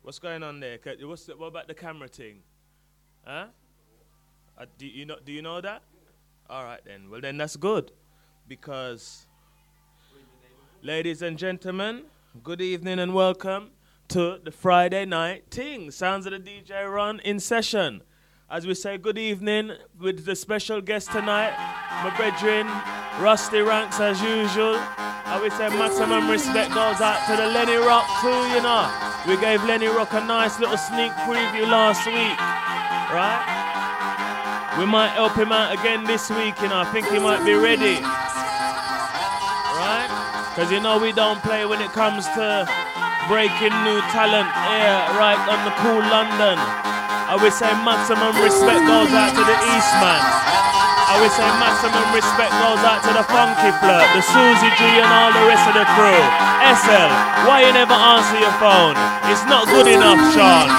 What's going on there? What about the camera thing? Huh? Do you know that? All right then. Well then that's good, because, ladies and gentlemen, good evening and welcome to the Friday night ting. Sounds of the DJ Ron in session. As we say good evening with the special guest tonight, my brethren, Rusty Ranks as usual. And we say maximum respect goes out to the Lenny Rock too, you know. We gave Lenny Rock a nice little sneak preview last week, right? We might help him out again this week, you know. I think he might be ready, right? Because you know we don't play when it comes to breaking new talent here, right on the cool London. I will say maximum respect goes out to the Eastman. I will say maximum respect goes out to the Funky Flirt, the Susie G and all the rest of the crew. SL, why you never answer your phone? It's not good enough, Sean.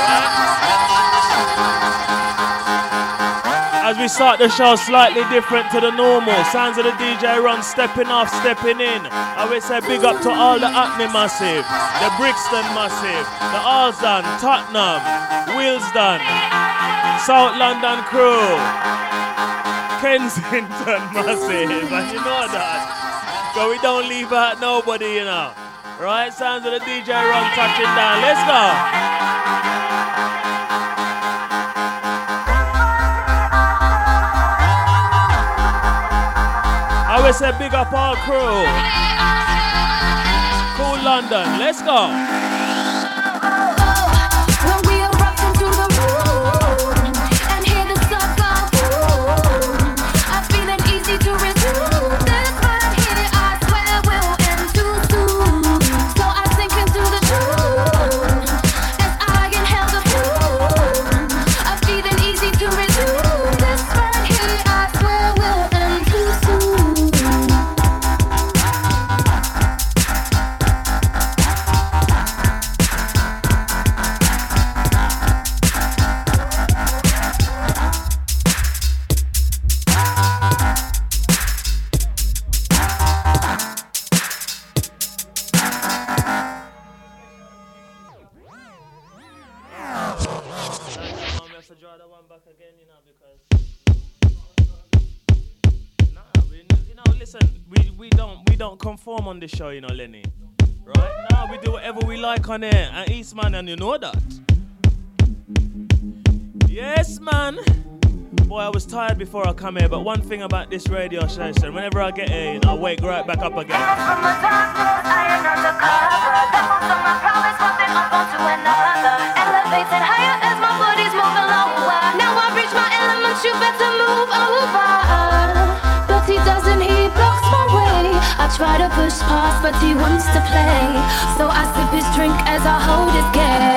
As we start the show slightly different to the normal, sounds of the DJ Ron stepping off, stepping in. I will say big up to all the Acme Massive, the Brixton Massive, the Alston, Tottenham, Willesden, South London crew, Kensington Massive, and you know that. Because we don't leave out nobody, you know. Right, sounds of the DJ Ron touching down. Let's go. I will say big up our crew. Cool London, let's go. When we erupt into the room and hear the stuff go boom, I feel it easy to resume. This right here, I swear will end too soon. So I sink into the tune as I inhale the fume. I feel it easy to resume. This right here, I swear will end too soon. We don't conform on this show, you know, Lenny. Right now we do whatever we like on air, and Eastman, and you know that. Yes, man. Boy, I was tired before I come here, but one thing about this radio station, whenever I get here, you know, I wake right back up again. From the darkness, I am undercover. Levels on my promise, hopping up onto another. Elevating higher as my body's moving lower. Now I reach my elements, you better move over. But he doesn't, he blocks my way. I try to push past, but he wants to play. So I sip his drink as I hold his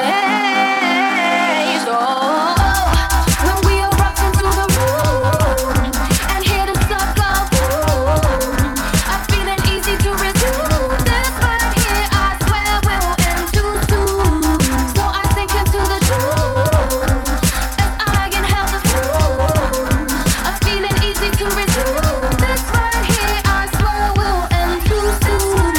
gaze. Oh, when we erupt into the room and hear the stuff go boom, I feel it easy to resume. This right here, I swear will end too soon. So I sink into the tune as I inhale the fume. I feel it easy to resume. This right here, I swear will end too soon.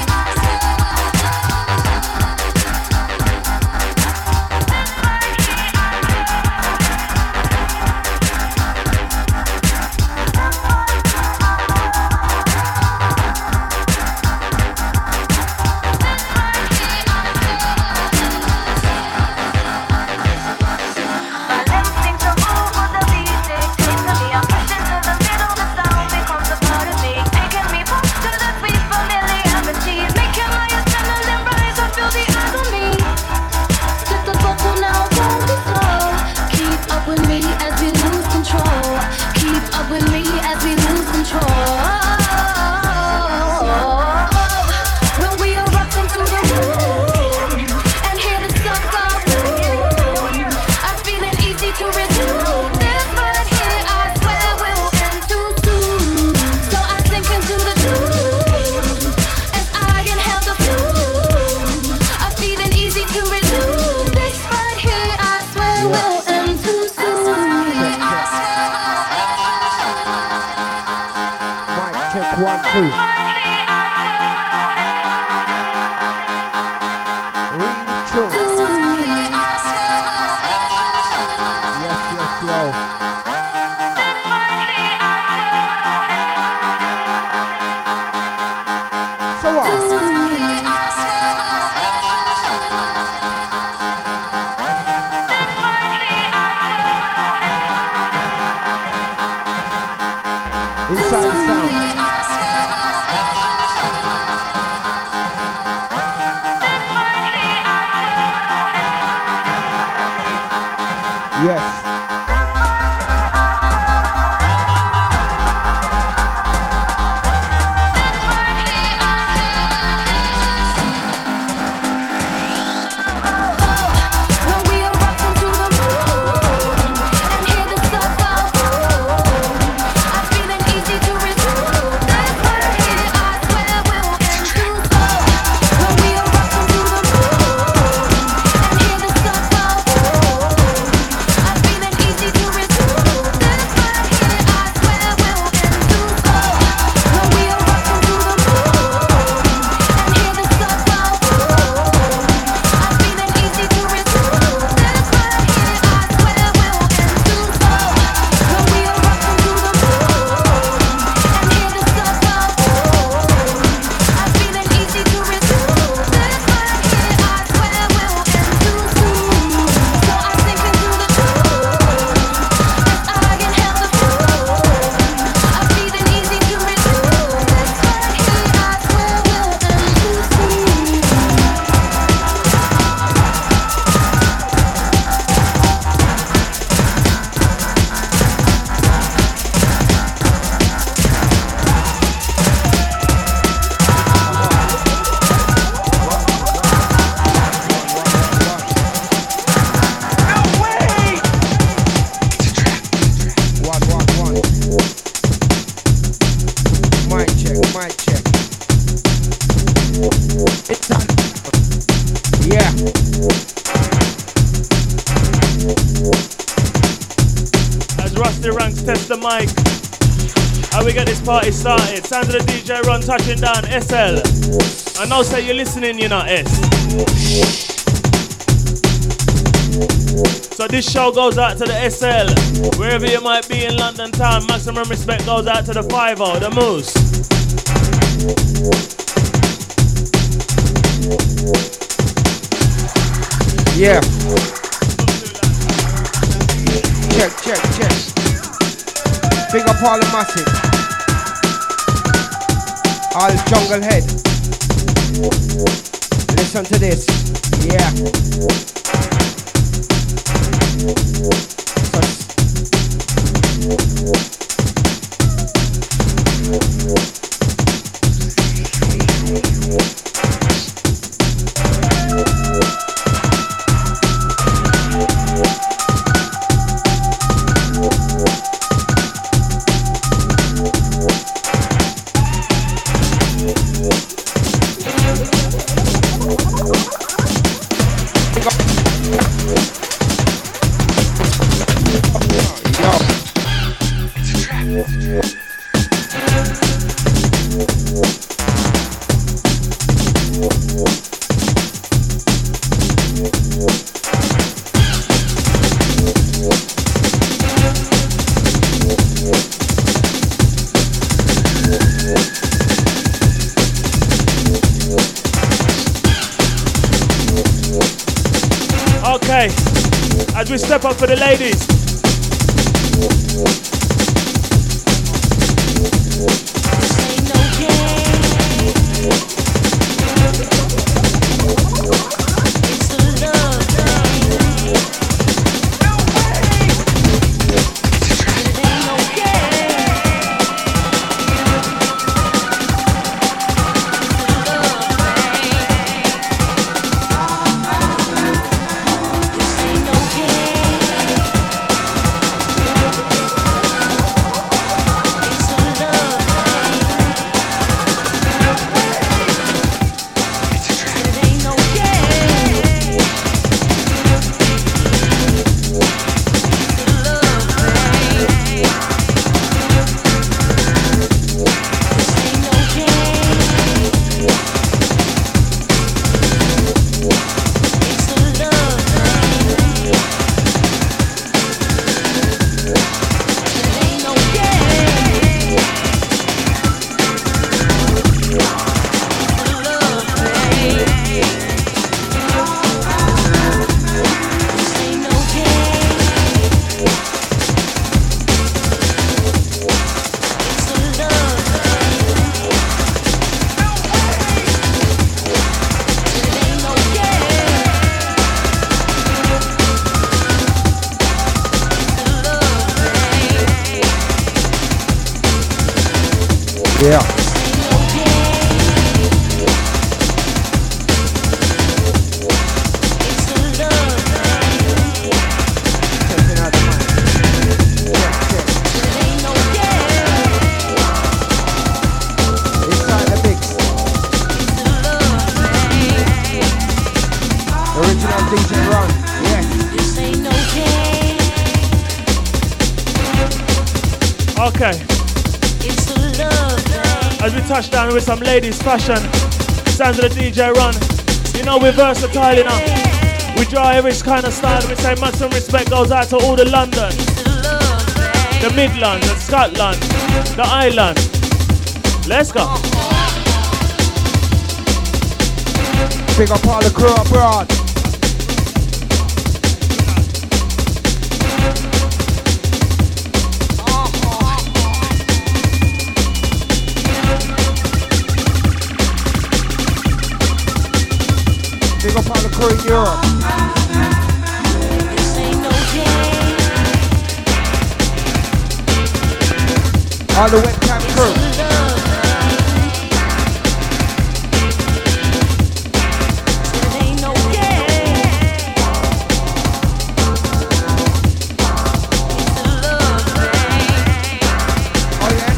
Read true. Inside the sound. Yes. Mic. How we get this party started? Sounds of the DJ Ron touching down. SL. I know say you're listening, you know, S. So this show goes out to the SL. Wherever you might be in London town, maximum respect goes out to the 5-0, the Moose. Yeah. Check. Big up all the massive. All jungle head. Listen to this. Yeah. As we step up for the ladies. Yeah. Checking out the mic. Check, check. Inside the mix. Original DJ Ron. Yeah. Okay. As we touch down with some ladies fashion, sounds of the DJ Run. You know we're versatile, you know. We draw every kind of style. We say much and respect goes out to all the London, the Midlands, the Scotland, the Island. Let's go. Big up all the crew abroad. Big up all the crew in Europe. All the webcam crew. Oh yeah.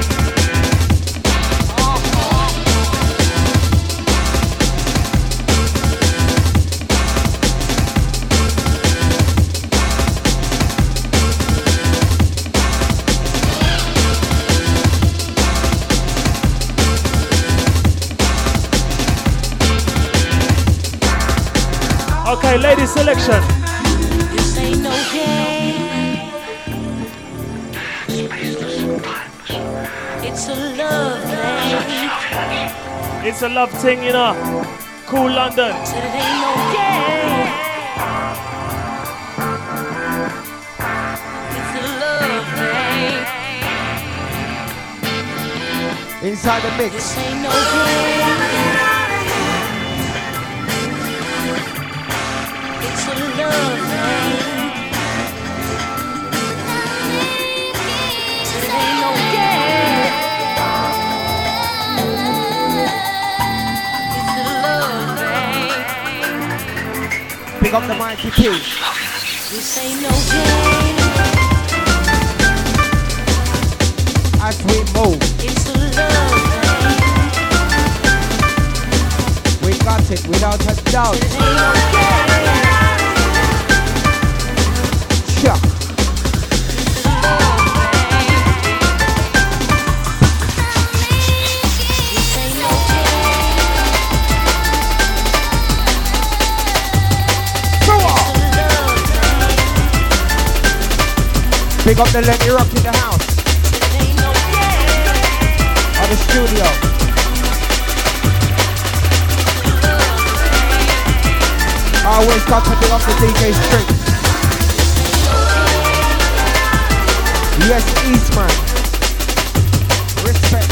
Okay, ladies selection. It's a love thing. It's a love thing, you know. Cool London. Said it ain't no game. It's a love thing. Inside the mix. This ain't no game. It's a love thing. Said it ain't no game. It's a love thing. Pick up the mighty P. This ain't no game. As we move, It's a love thing. we got it without a doubt. It ain't no game. Chuck. This ain't no game. Go on. It's a love thing. Pick up the Lenny Rock in the house. It ain't no game. Or the studio. Always got to pick up the DJ string. Yes, Eastman. Respect.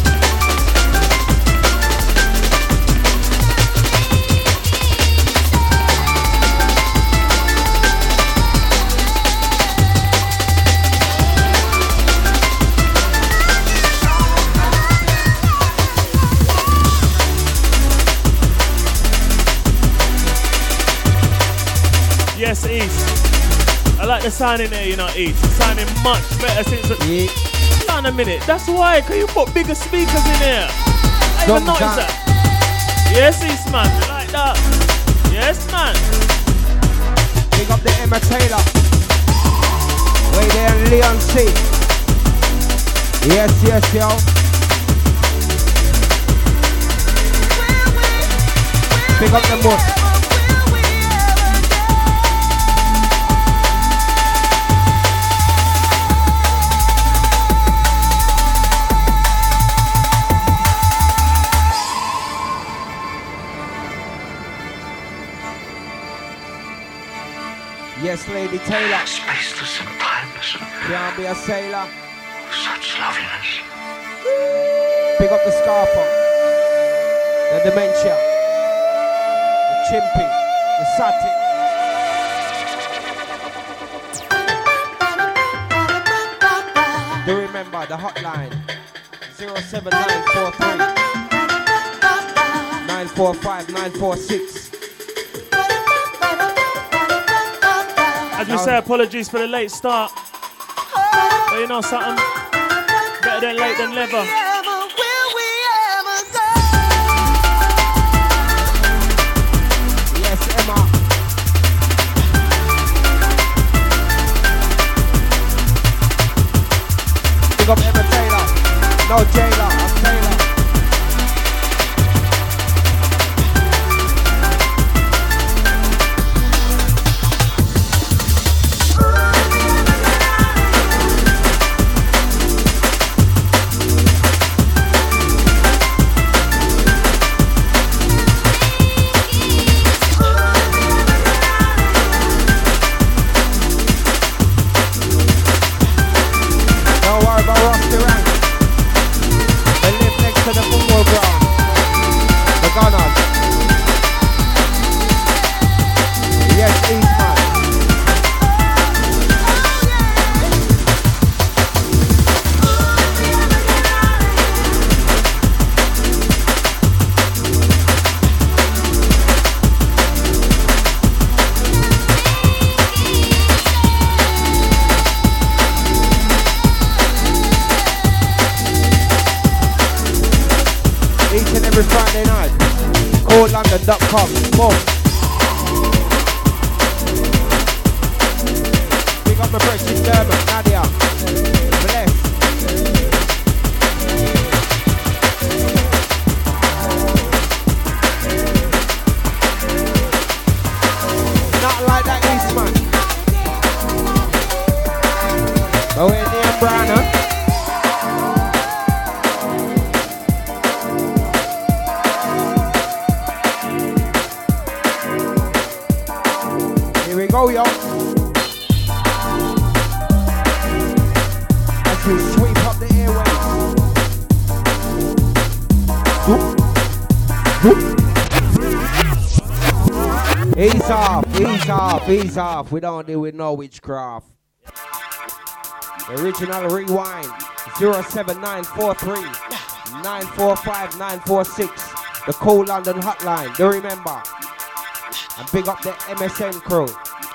Yes, East. I like the sound in there, you know, East. It's sounding much better since the... Yeah. Hold on a minute. That's why. Can you put bigger speakers in there? I even noticed Sometimes. that. Yes, East, man. I like that. Yes, man. Pick up the Emma Taylor. Way there in Leon C. Yes, yes, yo. Pick up the book. Yes, Lady Taylor. Spaceless and timeless, Can't be a sailor. such loveliness. Pick up the Scarfer. The Dementia. The Chimpy. The Satin. Do remember the hotline 07943 945 946. As we say, apologies for the late start. But you know something? Better than late than never. Yes, Emma. Big up Emma Taylor. No Jailer, I'm Taylor. London.com. Boom. Big up my British German, Nadia. Bless. Not like that Eastman. But we're near Brown, huh? Go, yo. As we sweep up the airwaves. Ease off, ease off, ease off. We don't deal with no witchcraft. The original rewind. 07943 945 946. The Cool London hotline. Do remember. And big up the MSN crew.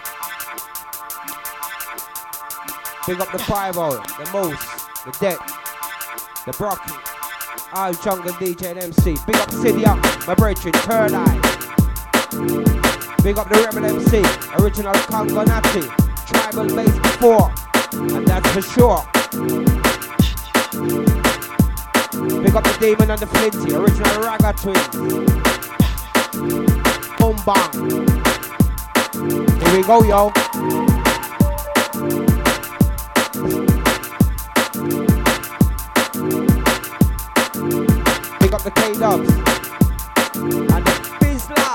Big up the 5-0, the Moose, the Deck, the Brocky, all Jungle DJ and MC. Big up City Up, my brethren, Third Eye. Big up the Rebel MC, original Congo Nazi, tribal base before, and that's for sure. Big up the Demon and the Flinty, original Raga Twins. Boom bang. Here we go, yo. Big up the K-Dubs and the Bizla.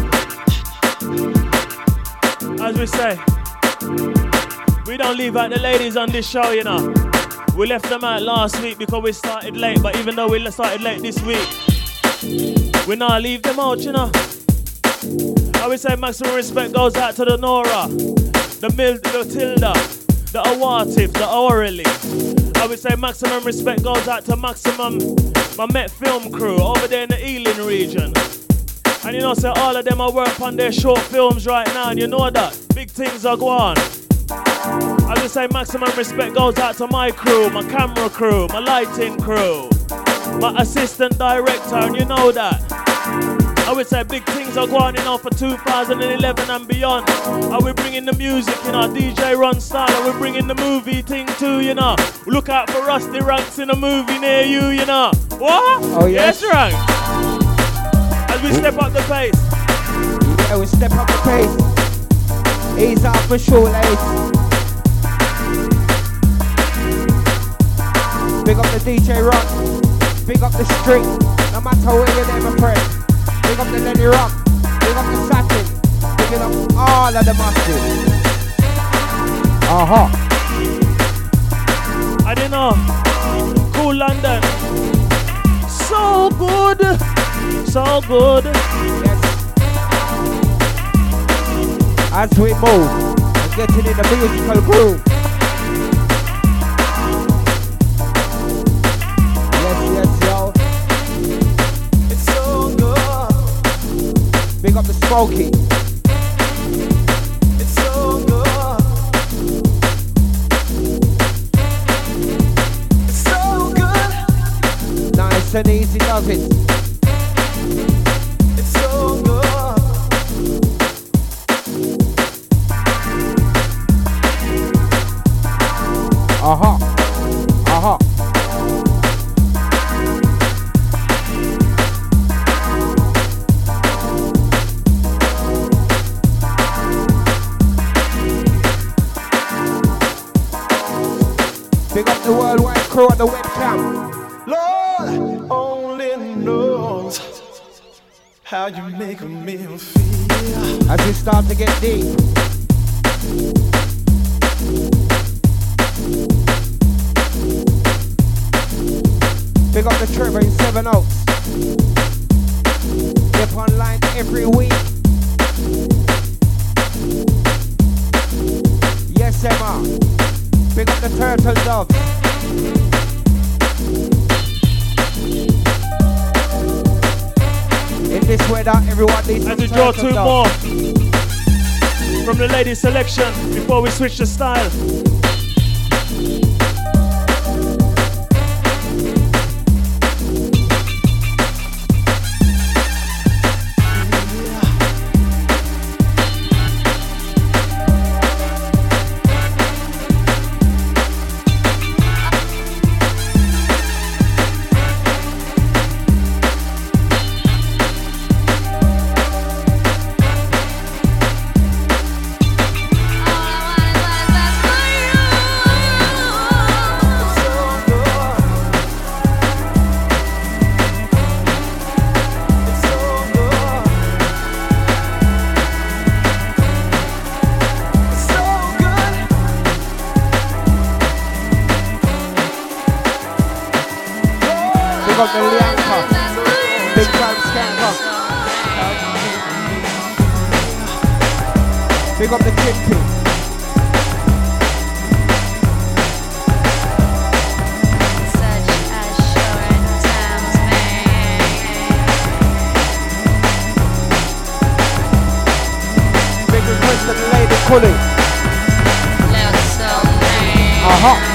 As we say, we don't leave out the ladies on this show, you know. We left them out last week because we started late, but even though we started late this week, we not leave them out, you know. I would say maximum respect goes out to the Nora, the Tilda, the Awatif, the Orally. I would say maximum respect goes out to Maximum, my Met Film crew over there in the Ealing region. And you know, so all of them are working on their short films right now, and you know that. Big things are going on. I would say maximum respect goes out to my crew, my camera crew, my lighting crew, my assistant director, and you know that. I would say big things are going on for 2011 and beyond. Are we bringing the music, you know, DJ Ron style, and we're bringing the movie thing too, you know. Look out for Rusty Ranks in a movie near you, you know. What? Oh, yes. Yes, Rank. As we step up the pace. Yeah, we step up the pace. Ease off for shoelace. Big up the DJ Ron. Big up the string. No matter where you're there, my friend. Big up the Lenny Rock. Big up the Satin. Big up all of the masters. I didn't know. Cool London. So good. So good. Yes. As we move and getting in the musical groove. Yes, Smokey. It's so good. It's so good. Nice and easy, does it? It's so good. Uh-huh. Uh-huh. Big up the worldwide crew at the webcam. Lord only knows how you make me feel. As we start to get deep. Big up the Trevor in Seven Oaks. Dip online every week. Yes, Emma. Big up the Turtle Doves. In this weather, everyone needs And some to draw Turtle two Doves. more from the ladies selection before we switch the style. Big up the Lianca. Big time skanker. Big up the Chimpy. Such a short time Big request to the Lady Cully. Uh-huh.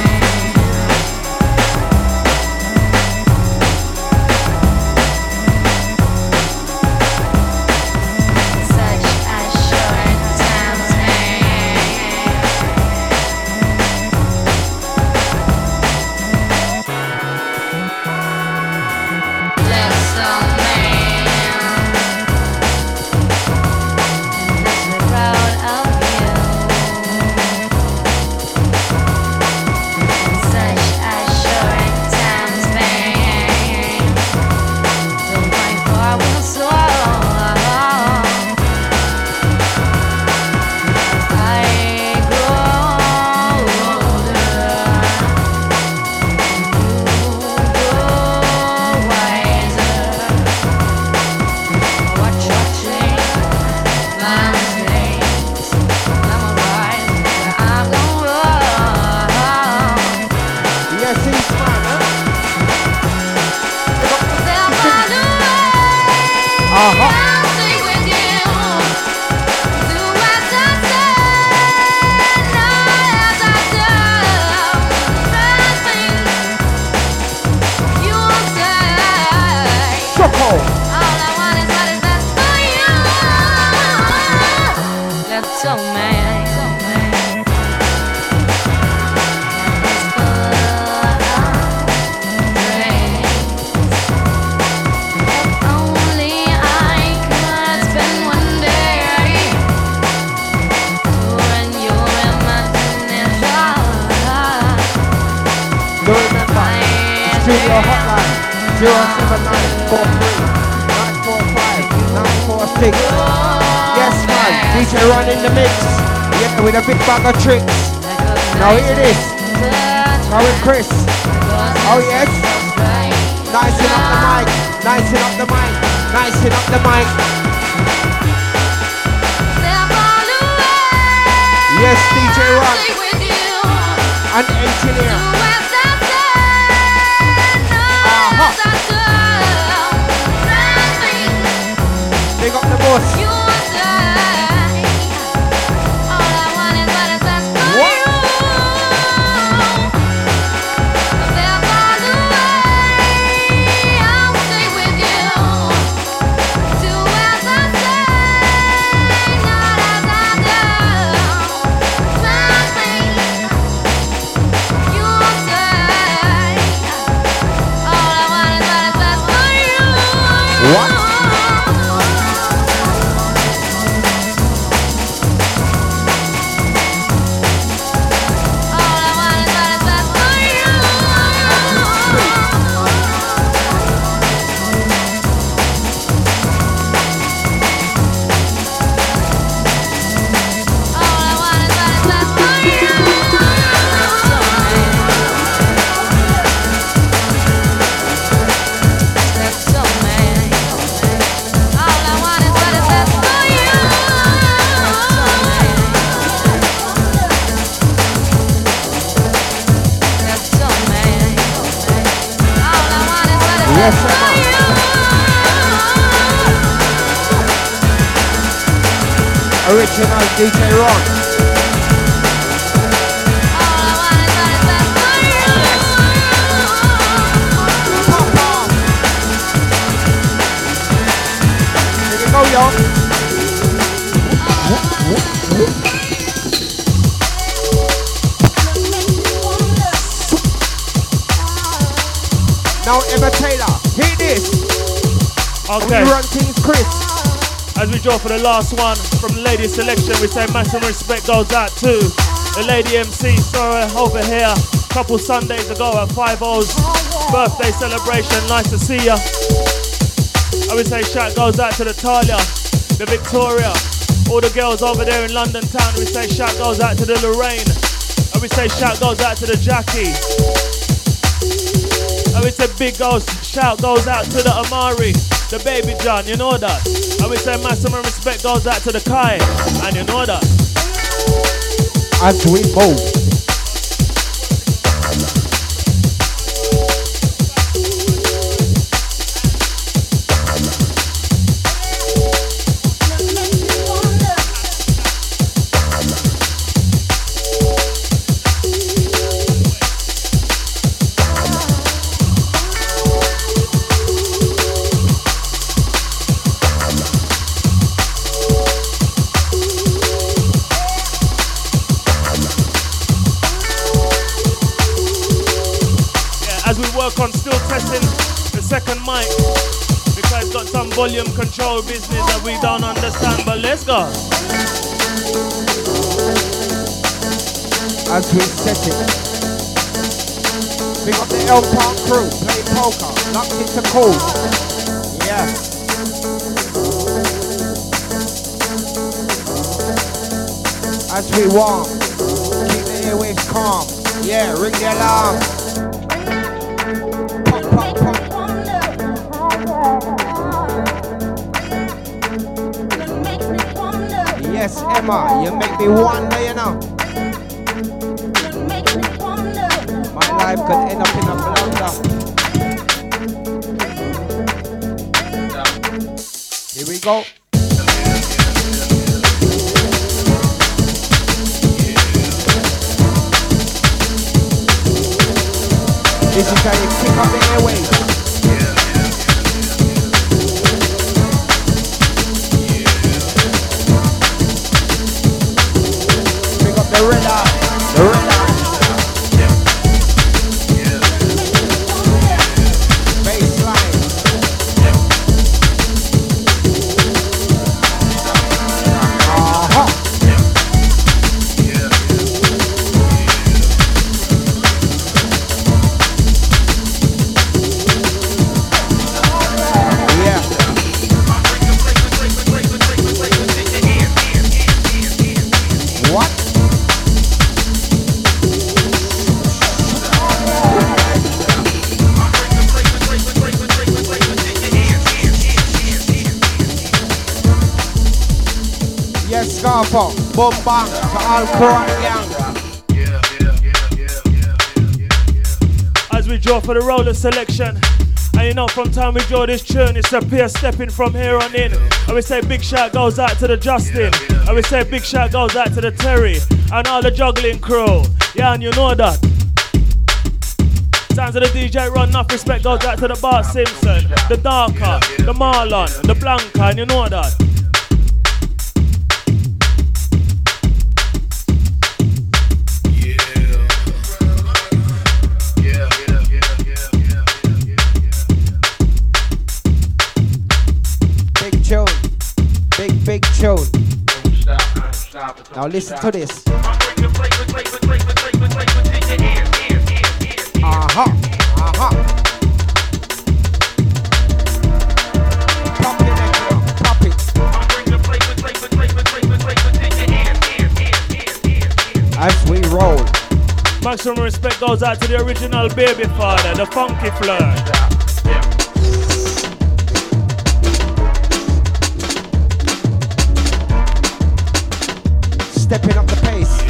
Studio hotline 07943 945 946. Yes, man. DJ Run in the mix. Yeah, with a big bag of tricks. Now hear this. Now with Chris. Oh yes. Nicing up the mic. Nicing up the mic. Nicing up the mic. Yes, DJ Run. And engineer. Big up the boss. Yes, Emma. Original DJ Ron. Here we go, y'all. Now Emma Taylor, hit this. Okay. We run things, Chris. As we draw for the last one from the lady selection, we say maximum respect goes out to the lady MC, Sora, over here. Couple Sundays ago at 5-0's birthday celebration. Nice to see ya. I would say shout goes out to the Talia, the Victoria, all the girls over there in London town. We say shout goes out to the Lorraine. I would say shout goes out to the Jackie. I would say big shout goes out to the Amari, the Baby John, you know that. I would say maximum respect goes out to the Kai, and you know that. As we move. On still testing the second mic because it's got some volume control business that we don't understand, but let's go. As we set it, big up the Elm Park crew, play poker, locked into cold. Yeah. As we warm, keep the airwaves calm. Yeah, ring the alarm. Yes, Emma, you make me wonder, you know. My life could end up in a blunder. Here we go. This is how you kick up the airwaves. The red eye, the red eye. Baseline. Scarpa, boom bang, to all Quran gang. As we draw for the roller selection, and you know from time we draw this tune, it's a peer stepping from here on in. And we say big shout goes out to the Justin, and we say big shout goes out to the Terry, and all the juggling crew. Yeah, and you know that. Sounds of the DJ Run, enough respect goes out to the Bart Simpson, the Darker, the Marlon, the Blanca, and you know that. Big tune. Now listen to this. Pop it, pop it. As we roll. Maximum respect goes out to the original baby father, the funky flirt. Stepping up the pace.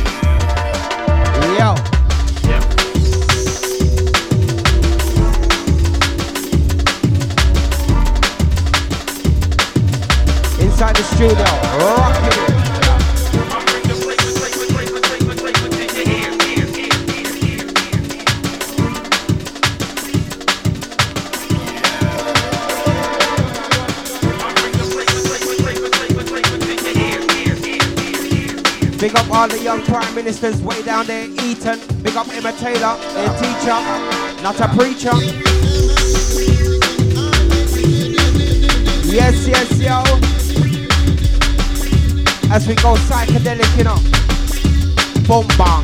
Yo. Big up all the young prime ministers way down there in Eton. Big up Emma Taylor, their teacher, not a preacher. Yes, yes, yo. As we go psychedelic, you know. Boom, bang.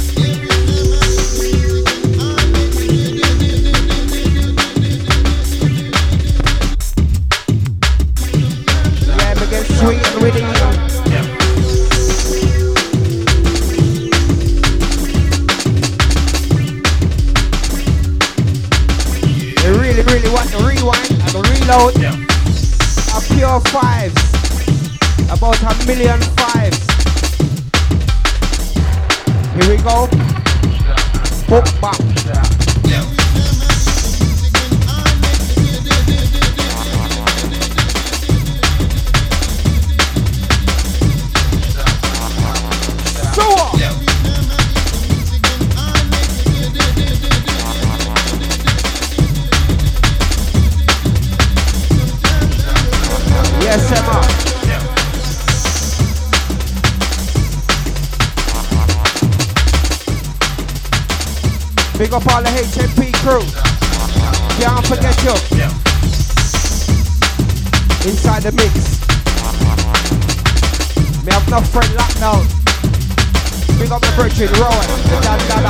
Yeah, we get sweet and witty, you know. Really want to rewind and reload. A pure fives, about 1,000,000 fives. Here we go. Boom, bam. Yes, Emma. Big up all the HMP crew. Can't forget you. Inside the mix. Me have no friend locked down. Big up the Bridget Rowan, the Dandana.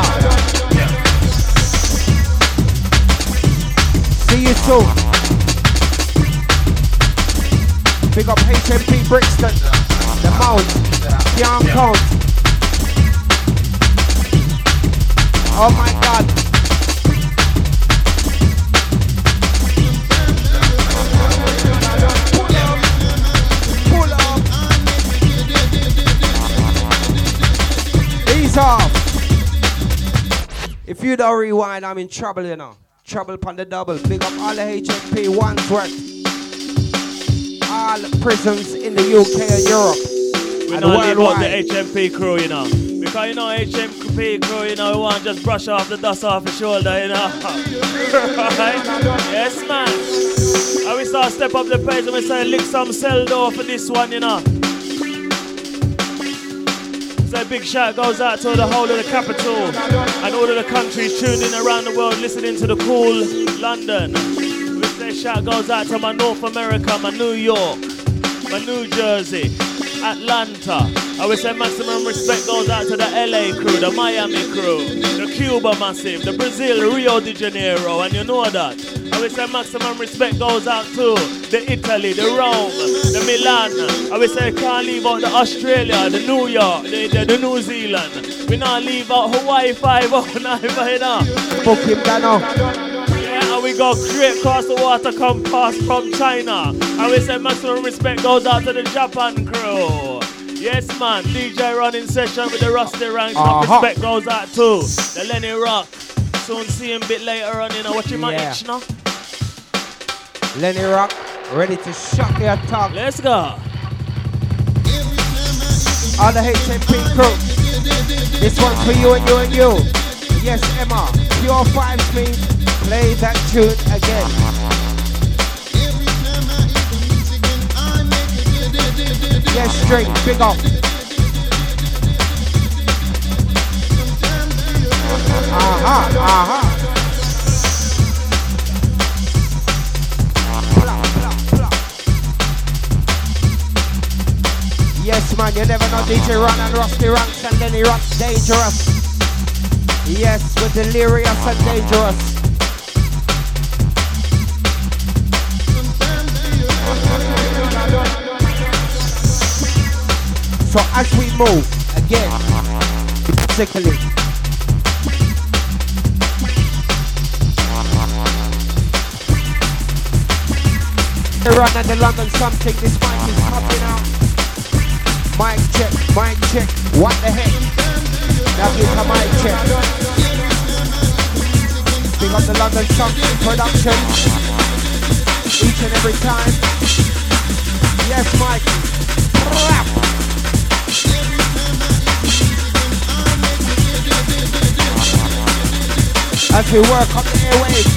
See you soon. Big up HMP Brixton, the Mount, Can't Count. Oh my God. Pull up. Ease off. If you don't rewind, I'm in trouble, you know. Trouble upon the double. Big up all the HMP Wandsworth. All prisons in the UK and Europe. We don't leave out the HMP crew, you know. Because you know HMP crew, you know, we want to just brush off the dust off the shoulder, you know. Right? Yes, man. And we start step up the pace and we say lick some cell door for this one, you know. So a big shout goes out to the whole of the capital and all of the countries tuned in around the world listening to the cool London. This shout goes out to my North America, my New York, my New Jersey, Atlanta. I would say maximum respect goes out to the LA crew, the Miami crew, the Cuba Massive, the Brazil, Rio de Janeiro, and you know that. I would say maximum respect goes out to the Italy, the Rome, the Milan. I would say can't leave out the Australia, the New York, the New Zealand. We not leave out Hawaii 509, you know. Book him down. And we go straight across the water, come past from China. And we say maximum respect goes out to the Japan crew. Yes, man. DJ running session with the Rusty Ranks. Respect goes out to the Lenny Rock. Soon see him a bit later on, you know. Watch him on itch now. Lenny Rock, ready to shock your tongue. Let's go. All the HMP crew. This one's for you and you and you. Yes, Emma. Pure Fives means play that tune again. Yes, straight, big up. Yes, man, you never know DJ Ron and Rusty Ranks and Lenny Rock dangerous. Yes, with delirious and dangerous. So as we move, again, sickly. The run at the London something, this mic is popping out. Mic check, what the heck? That is a mic check. Big up the London something production. Each and every time. Yes, Mike. As we work up the airwaves.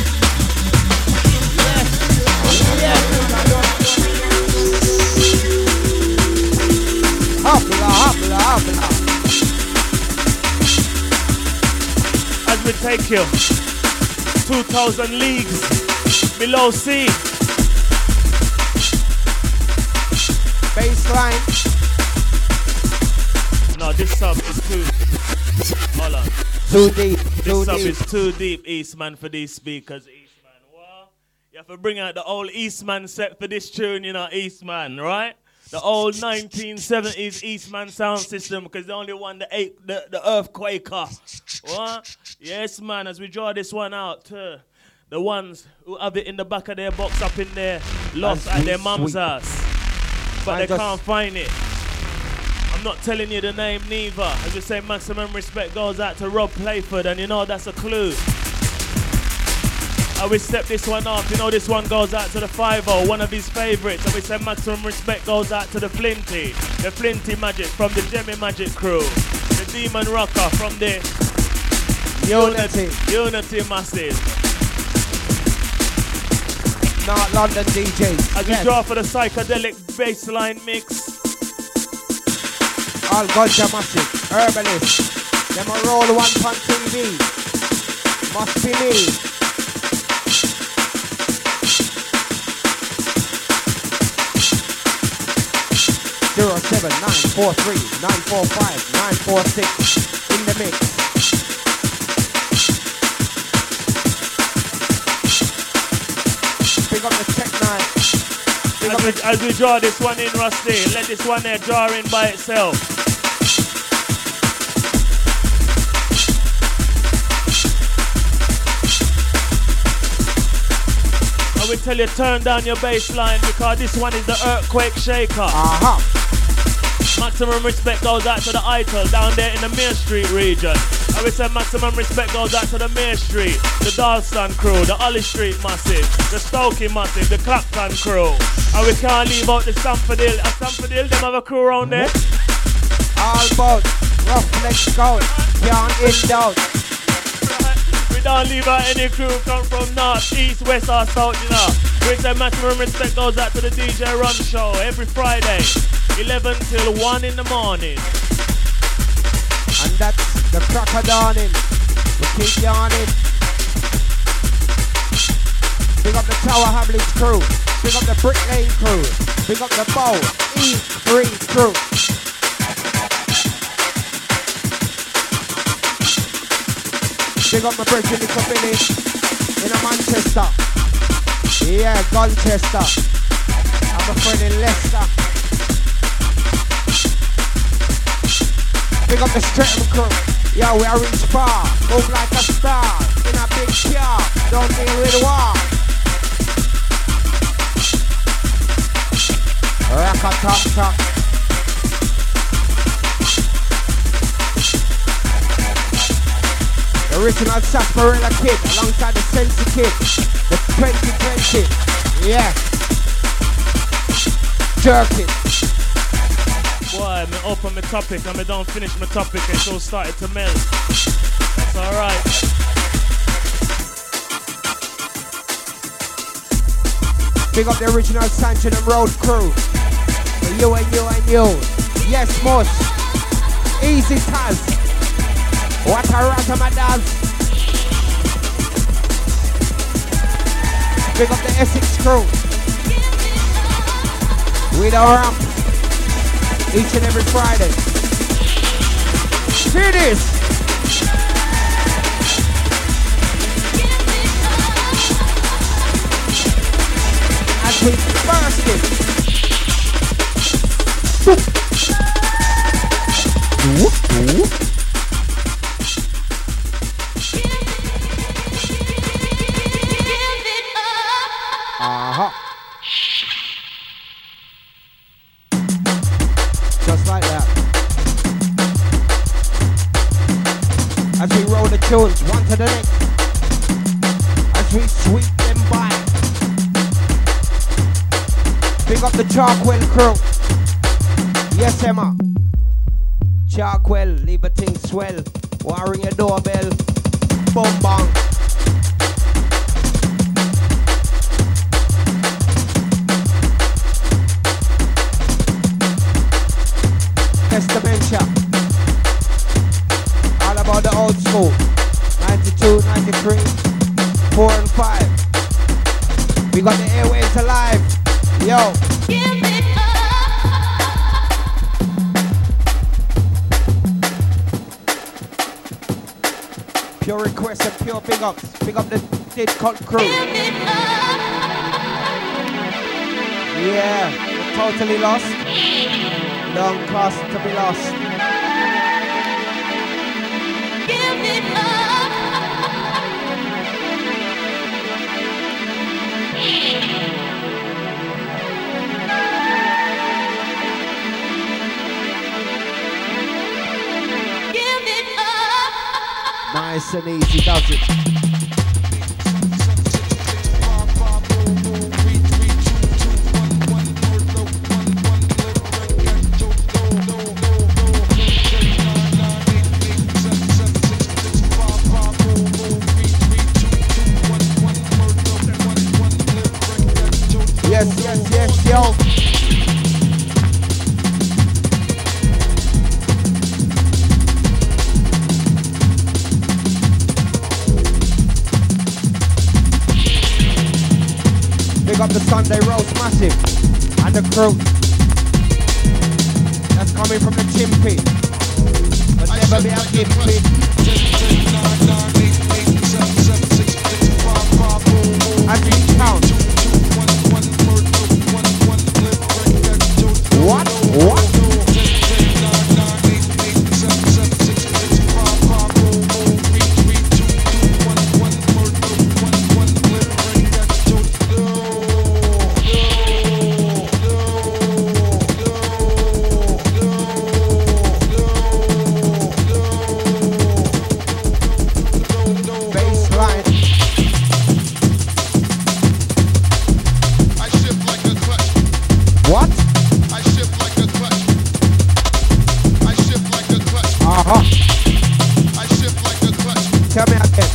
Yes. Hoppla. take you 2,000 leagues below sea. Baseline. No, this sub is too. Hold on. Too deep. This Too sub deep. is too deep, Eastman, for these speakers, Eastman. What? You have to bring out the old Eastman set for this tune, you know, Eastman, right? The old 1970s Eastman sound system, because the only one that ate the earthquaker. What? Yes, man, as we draw this one out to the ones who have it in the back of their box up in their loft And at their sweet, mum's sweet. house. But And they just- can't find it. I'm not telling you the name neither. I just say maximum respect goes out to Rob Playford, and you know that's a clue. I will step this one off. You know this one goes out to the 5-0, one of his favourites. I will say maximum respect goes out to the Flinty Magic from the Jemmy Magic crew. The Demon Rocker from the Unity Massive. Not London DJs. As we draw for the psychedelic bassline mix. All ganja massive, herbalist. Them a roll one on TV. Must be me. Zero 7-943-945-946 in the mix. Big up the Tech 9. Big up the As we draw this one in, Rusty, let this one there draw in by itself. I will tell you, turn down your bass line because this one is the earthquake shaker. Aha. Maximum respect goes out to the Ital down there in the Mere Street region. I will say maximum respect goes out to the Mere Street, the Dalston crew, the Ollie Street massive, the Stokey massive, the Clapton crew. And we can't leave out the Stamford Hill. At Stamford Hill, them have a crew around there. All about rough leg scout. Can't in doubt. We don't leave out any crew come from north, east, west or south, you know. We say maximum respect goes out to the DJ Run Show every Friday, 11 till 1 in the morning. And that's the crack of dawning. We keep yawning. Big up the Tower Hamlets crew. Big up the Brick Lane crew. Big up the Bow E3 crew. Big up my bridge in the village in Manchester. Yeah, Gunchester. I'm a friend in Leicester. Big up the Streatham crew. Yo, we are reach far. Move like a star. In a big car. Don't deal with war. Rock-a-top-top. The original Sarsaparilla Kid alongside the Sensi Kid. The 2020. Yeah. Jerk it. Boy, me open my topic and me don't finish my topic and so started to melt. That's alright. Big up the original Sanction and Road crew. For you and you and you. Yes, Mush. Easy Taz. What a ratama does. Big up the Essex crew. We don't ramp. Each and every Friday. See this. As we burst it. Uh-huh. Just like that. As we roll the tunes, one to the next. As we sweep them by. Pick up the Charkwell crew. Yes, Emma. Charkwell, leave a thing swell. Wanna ring your doorbell. Boom bang. Testamentia. All about the old school. 92, 93, 4 and 5. We got the airwaves alive. Yo. Give it up. Pure requests and pure big ups. Big up the Dead Cut crew. Give it up. Yeah, we're totally lost. Long cost to be lost. Give it up. Give it up. Nice and easy, does it? Yes, yes, yes, yo. Big up the Sunday Roast Massive and the crew. That's coming from the Chimpy. But never be a gimpy. As we count. What? What? Baseline. What? Uh-huh. Tell me again.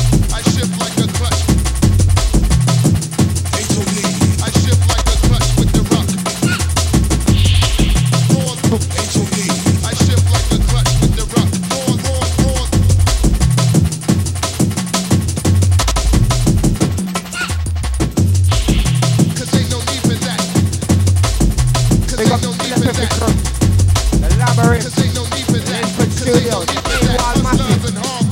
Big up the Pacific crew. The Labyrinth. Linford Studios. A1 Massive.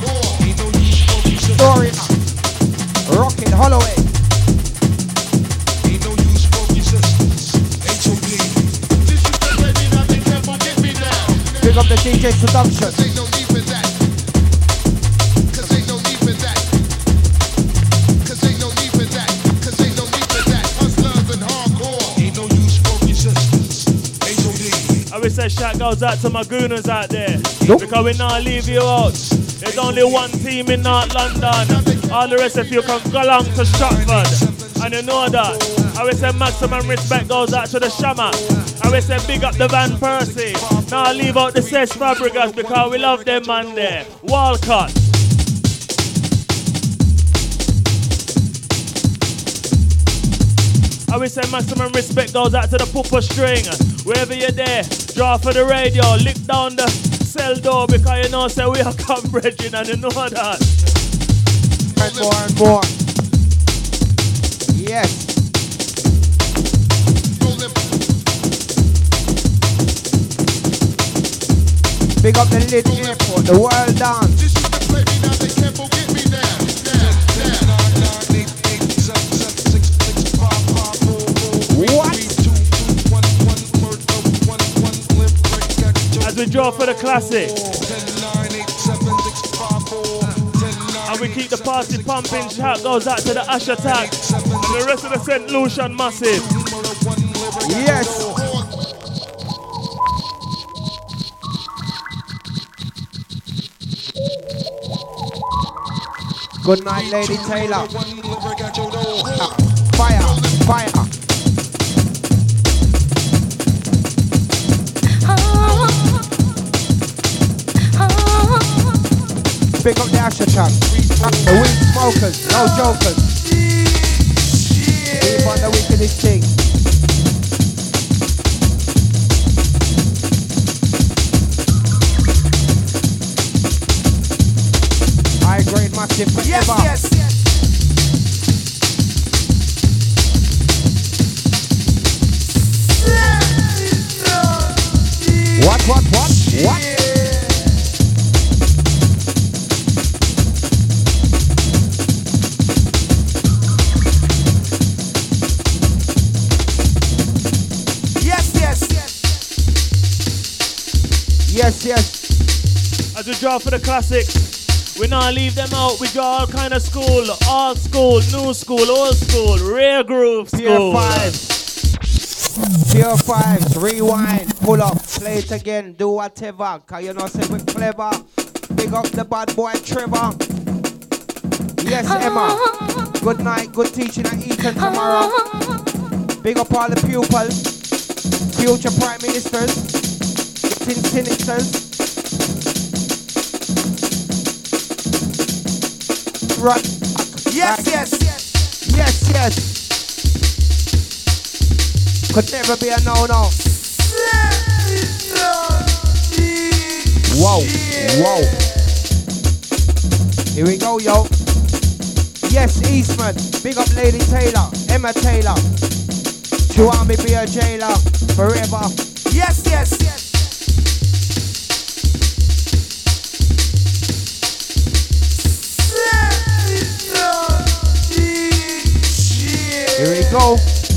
Story. Rocket Holloway. Big up the DJ Seduction. I wish that shout goes out to my gooners out there. Nope. Because we not leave you out. There's only one team in North London. All the rest of you can go along to Stratford. And you know that. I will say maximum respect goes out to the Shama. I will say big up the Van Persie. Now leave out the Cess Fabregas because we love them man there. Walcott. I will say maximum respect goes out to the Pooper String. Wherever you're there, draw for the radio, lick down the cell door because you know say we are come brethren and you know that. And more. Yes. Big up the Lid Airport, the world dance. What? As we draw for the classic. And we keep the party pumping. Shout goes out to the Ash Attack and the rest of the St. Lucian Massive. Yes. Good night, Lady Taylor. Fire, fire. Pick up the Ash Attack. The weed smokers, no jokers. Keep on the wickedest thing. High grade massive forever. Yes, yes, yes. What? Yes, yes, yes. Yes. As we draw for the classics, we not leave them out. We draw all kind of school, old school, new school, old school, rare groove Pure school. fives, rewind, pull up, play it again, do whatever. Cause you know say we're clever. Big up the bad boy Trevor. Yes, Emma. Good night, good teaching at Eton tomorrow. Big up all the pupils, future prime ministers, getting sinisters. Right. Yes, yes, yes. Yes, yes. Could never be a no-no. Whoa. Here we go, yo. Yes, Eastman. Big up Lady Taylor, Emma Taylor. She want me be a jailer forever. Yes, yes, yes. Here we go.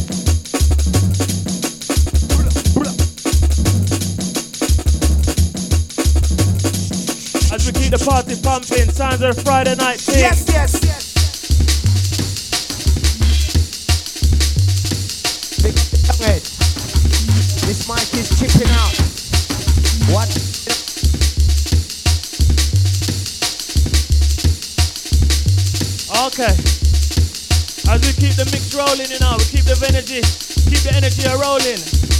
As we keep the party pumping, sounds of Friday night thing. Yes, yes, yes. Big up the young head. This mic is chipping out. What? Okay. As we keep the mix rolling, you know, we keep the energy rolling.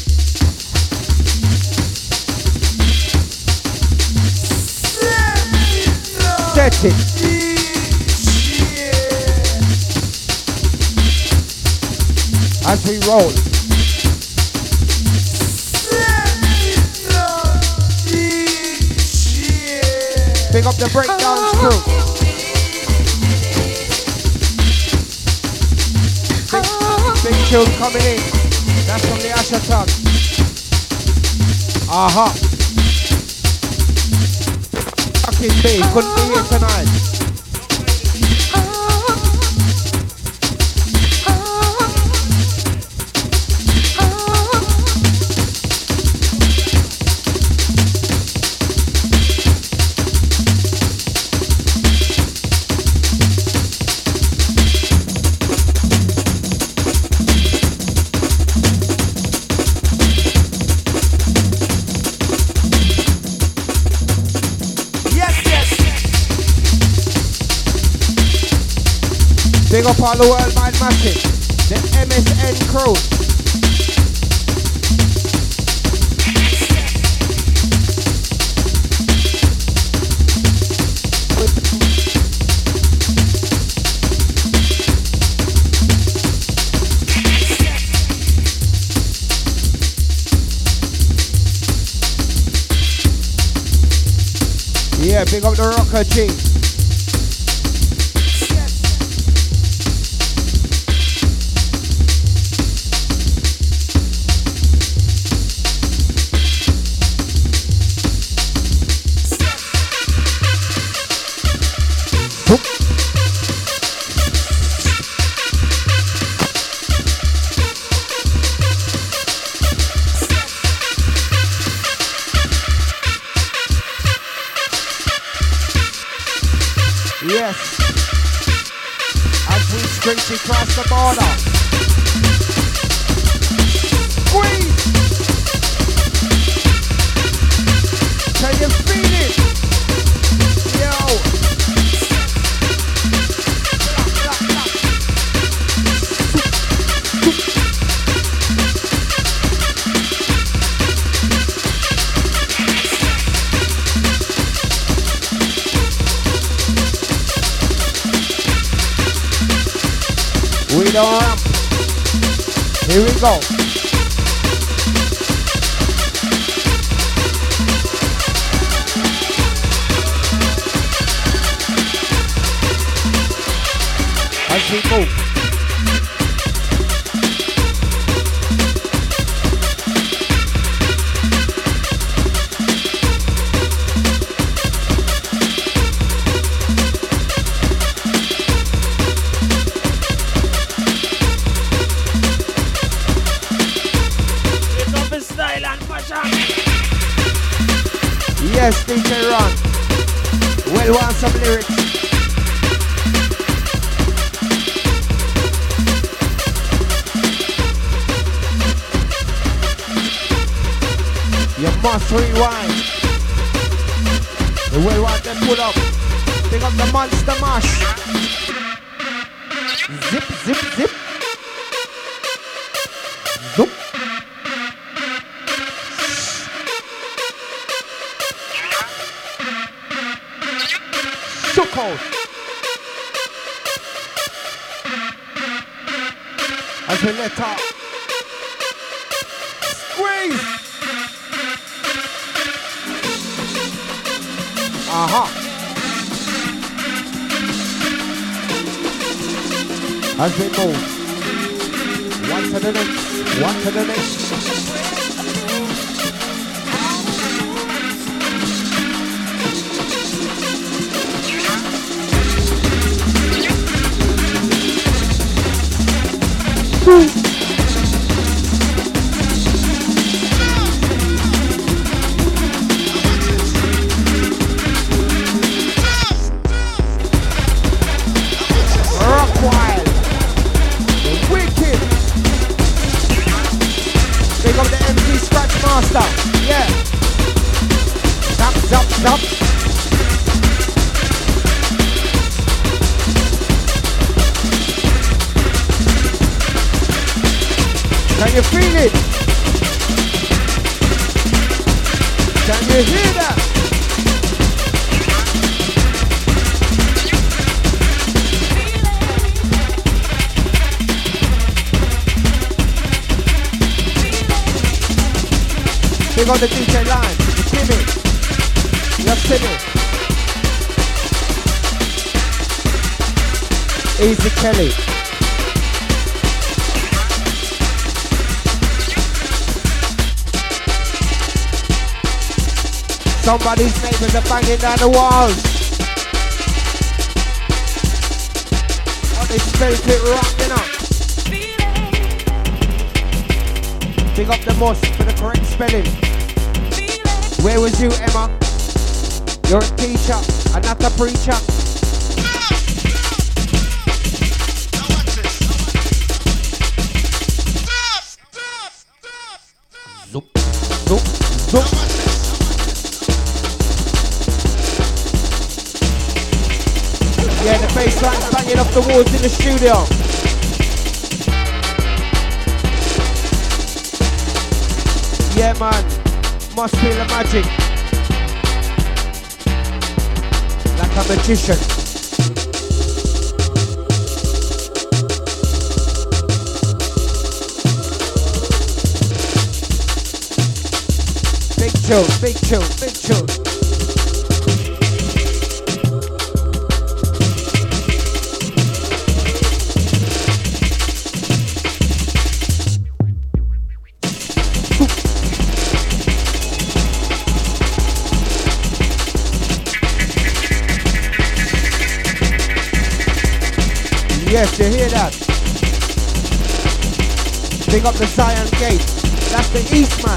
Set it. As we roll. Pick up the breakdown crew. Big tune coming in. That's from the Asher Tug. Aha. Fucking B. Couldn't be here tonight. Big up all the worldwide massive, the MSN crew. Yeah, big up the Rocker G. Yes. As we sprint across the border. Squeeze! Can you feel it? Yo! We don't ramp. Here we go. as we move. Pick up his style and fashion. Yes, DJ Ron. Well, want some lyrics. You must rewind. The well want them pull up. Pick up the monster mash. Zip, zip, zip. Zoop. Shook out. As we let out. Squeeze. Aha. As we move. One to the next. One to the next. Rockwild. Wicked. Big up the MC Scratch Master. Yeah. Zap, zap, zap. Can you feel it? Can you hear that? Big on the DJ line, Timmy. Yes, Timmy. Easy Kelly. Somebody's neighbors are banging down the walls. Oh, they spelled it wrong, you know. Big up the most for the correct spelling. Where was you, Emma? You're a teacher and not a preacher. Zoop, zoop, zoop. Yeah, the bass line's banging off the walls in the studio. Yeah, man, must feel the magic. Like a magician. Big chill, big chill, big chill. Yes, you hear that? Big up the Zion Gate. That's the East man.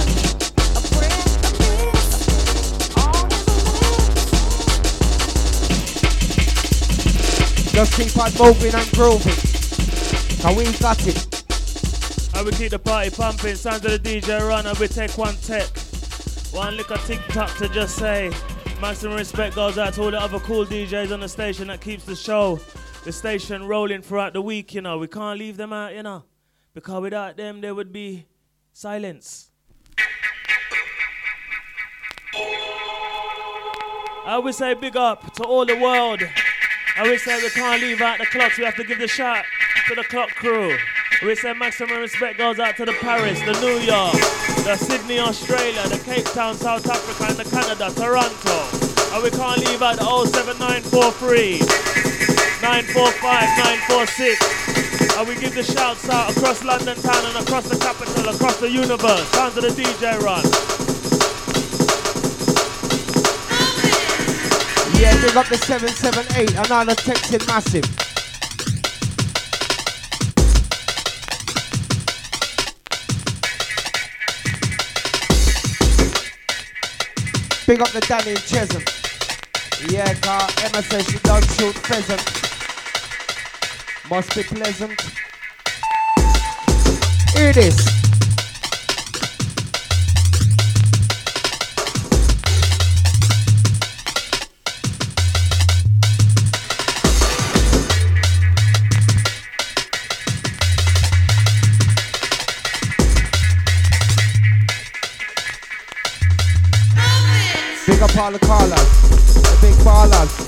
Just keep on moving and grooving. Cause we got it. And we keep the party pumping. Sounds of the DJ Ron, and we take one tech. One little tick-tock to just say maximum respect goes out to all the other cool DJs on the station that keeps the show, the station rolling throughout the week, you know. We can't leave them out, you know, because without them there would be silence. I would say big up to all the world. I would say we can't leave out the clocks. We have to give the shout to the clock crew. We say maximum respect goes out to the Paris, the New York, the Sydney, Australia, the Cape Town, South Africa, and the Canada, Toronto. And we can't leave out the 07943 945 946. And we give the shouts out across London town and across the capital, across the universe. Down to the DJ run. Yeah, big up the 778, another texting massive. Big up the Danny in Chesham. Yeah, car Emma says she don't shoot pheasant. Must be pleasant. Hear this. Big up all the callers, the big ballers.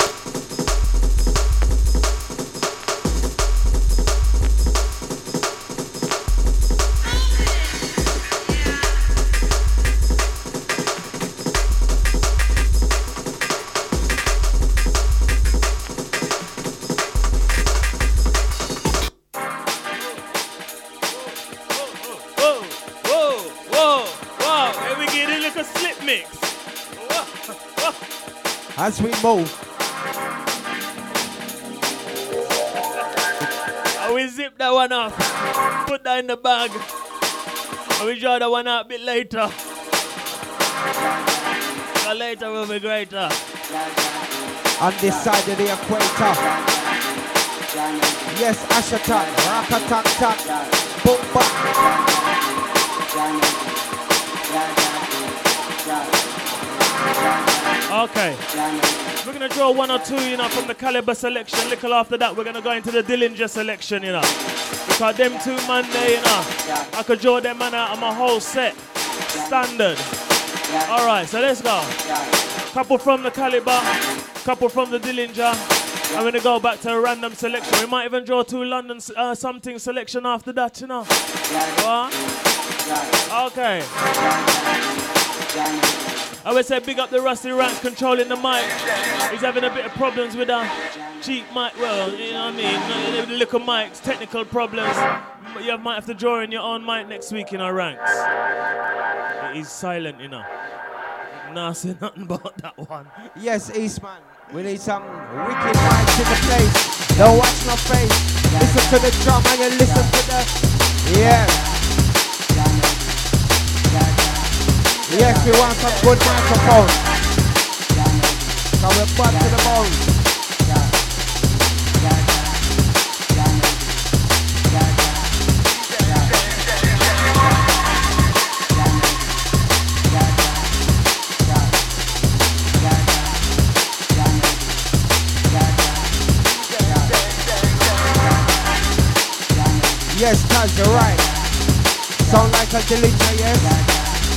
Whoa, whoa, whoa, whoa. Here we get a little slip mix. As we move. And we zip that one off. Put that in the bag. And we draw that one out a bit later. But later will be greater. On this side of the equator. Yes, Ash attack, rock attack, attack, boom, bop. Okay. We're going to draw one or two, you know, from the Caliber selection. Little after that, we're going to go into the Dillinger selection, you know. Because them two man there, you know, I could draw them man out of my whole set. Standard. All right, so let's go. Couple from the Caliber, couple from the Dillinger. I'm going to go back to a random selection. We might even draw two London something selection after that, you know. What? Okay. I would say big up the Rusty Ranks controlling the mic. He's having a bit of problems with a cheap mic. Well, you know what I mean? The little mics, technical problems. You might have to draw in your own mic next week in our ranks. He's silent, you know. Nah, say nothing about that one. Yes, Eastman. We need some wicked mics in the place. Don't watch my face. Listen to the drum and you listen to the... Yeah. Yes, we want some good microphones. So we're back to the bone. Yes, Taz, you're right. Sound like a Dillinger, yes?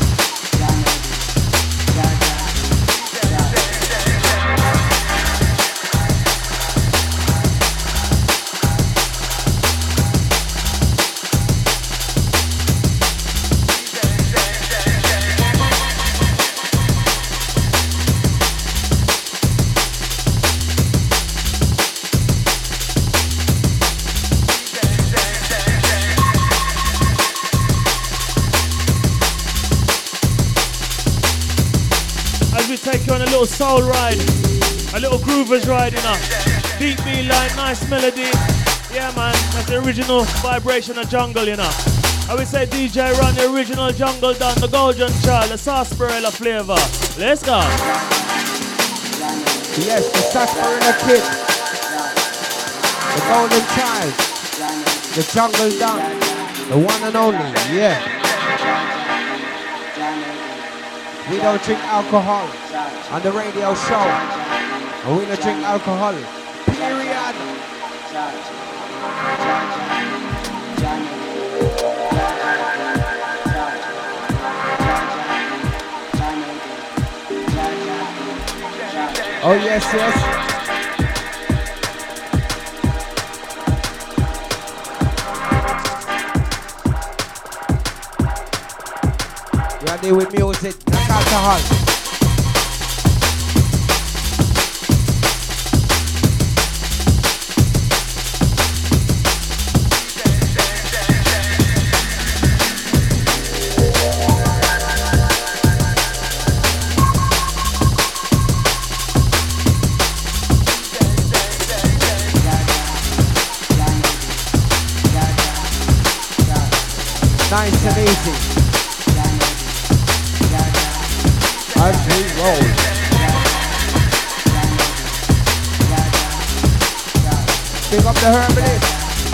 Take you on a little soul ride, a little groovers ride, you know. Deep B line, nice melody. Yeah, man, that's the original vibration of jungle, you know. I would say DJ run the original jungle down, the golden child, the sarsaparilla flavor. Let's go. Yes, the sarsaparilla kid, the golden child, the jungle down, the one and only, yeah. We don't drink alcohol on the radio show. And we don't drink alcohol. Period. Oh yes, yes. We are there with music, not alcohol. Nice and easy. As we roll. Big up the herbalist.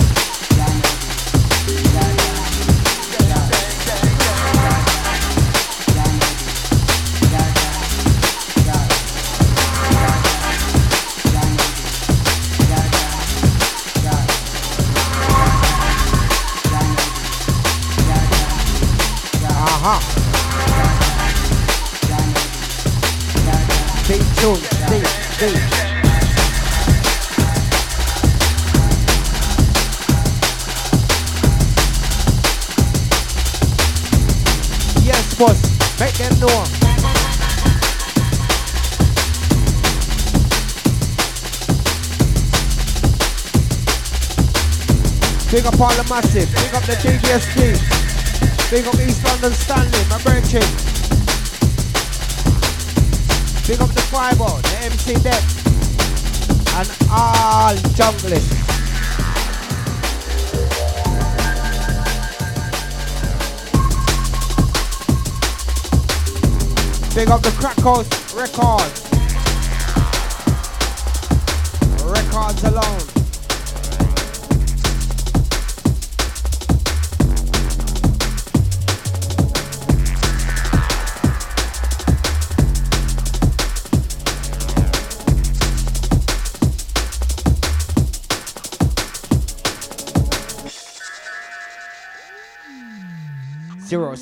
Big tune, deep. Yes, boss, make them know. Big up all the massive, big up the DBST, big up East London Stanley, my branching. Big up the Fiber, the MC Deck, and all junglers. Big up the Crack House Records. Records alone. Zero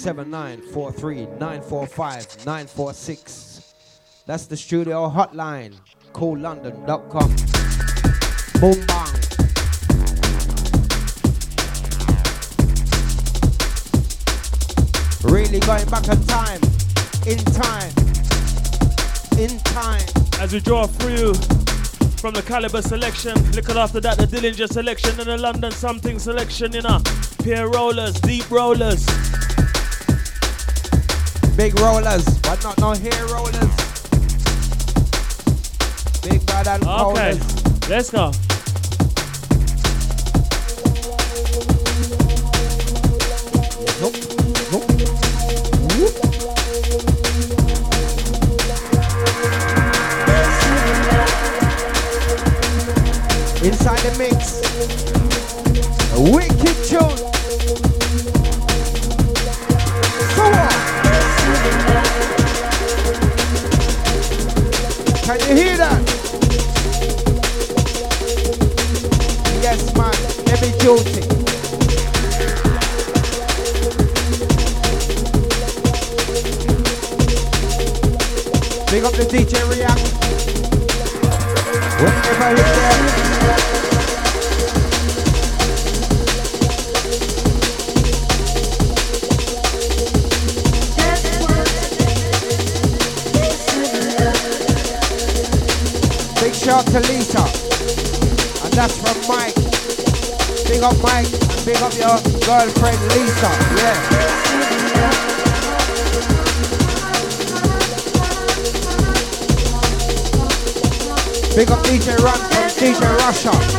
7943945946. That's the studio hotline. CoolLondon.com. Boom bang. Really going back in time. In time. As we draw through from the Caliber selection, little after that the Dillinger selection and the London something selection, you know. Peer rollers, deep rollers. Big rollers, but not no hair rollers. Big bad and okay, rollers. Let's go. Nope. Whoop. Inside the mix, a wicked tune. So on. Can you hear that? Yes, man. Heavy duty. Big up the DJ React. Whenever you're there. Big shout to Lisa, and that's from Mike. Big up Mike, and big up your girlfriend Lisa, yeah. Big up DJ Run from DJ Russia.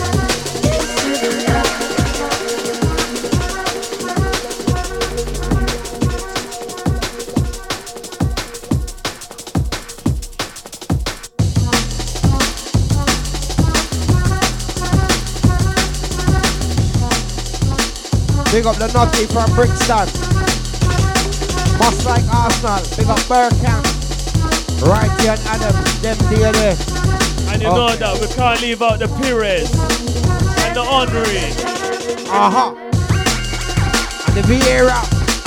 Big up the Nutty from Brixton. Must like Arsenal. Big up Burkamp. Righty and Adam. Them DNA. And you know that we can't leave out the Pires and the Henry. Uh-huh. And the Vieira.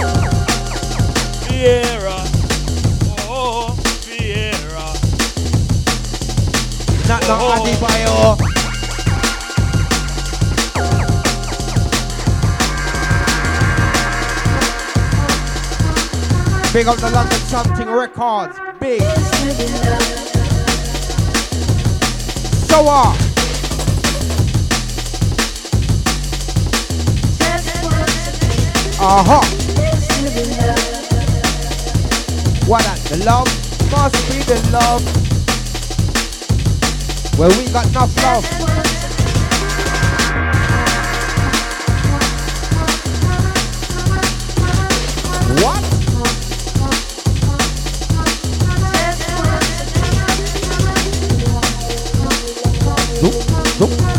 Vieira. Oh, Vieira. Not no Oh. Adebayo. Big up the London Something Records. Big. So on. Uh-huh. What that? The love must be the love. Well, we got enough love.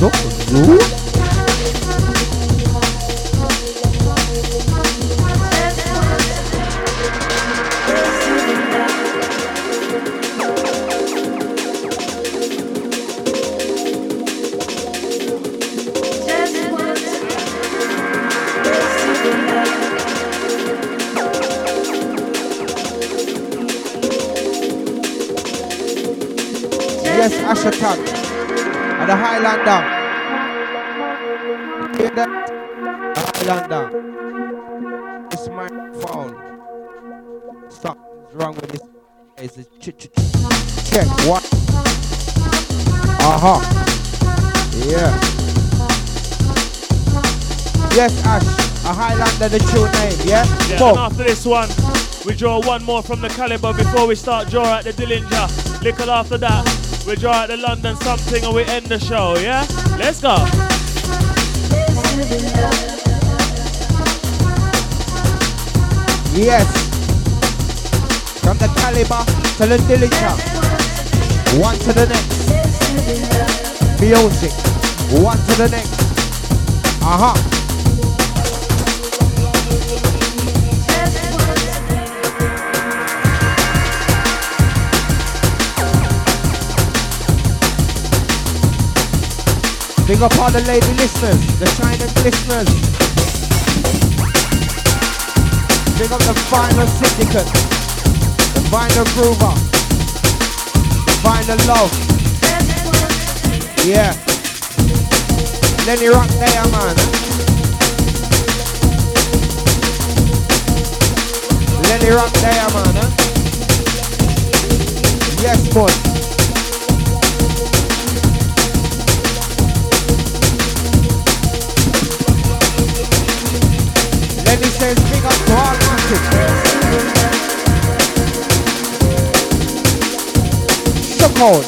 Look rude. Yes, Asherton and the Highlander. You hear that? The Highlander. This microphone. Something's wrong with this. It's a check. What? Yeah. Yes, Ash. A Highlander, the true name. Yeah. Yeah. And after this one, we draw one more from the Caliber before we start draw at the Dillinger. Little after that, we draw at the London something and we end the show, yeah? Let's go. Yes. From the Caliber to the Dillinger. One to the next. Music. One to the next. Big up all the lady listeners, the shining listeners. Big up the Vinyl Syndicate, the Vinyl Groover, the Vinyl Love. Yeah. Lenny Rock there, man. Lenny Rock there, man. Yes, boy. Lenny says big up to all massive. So cold.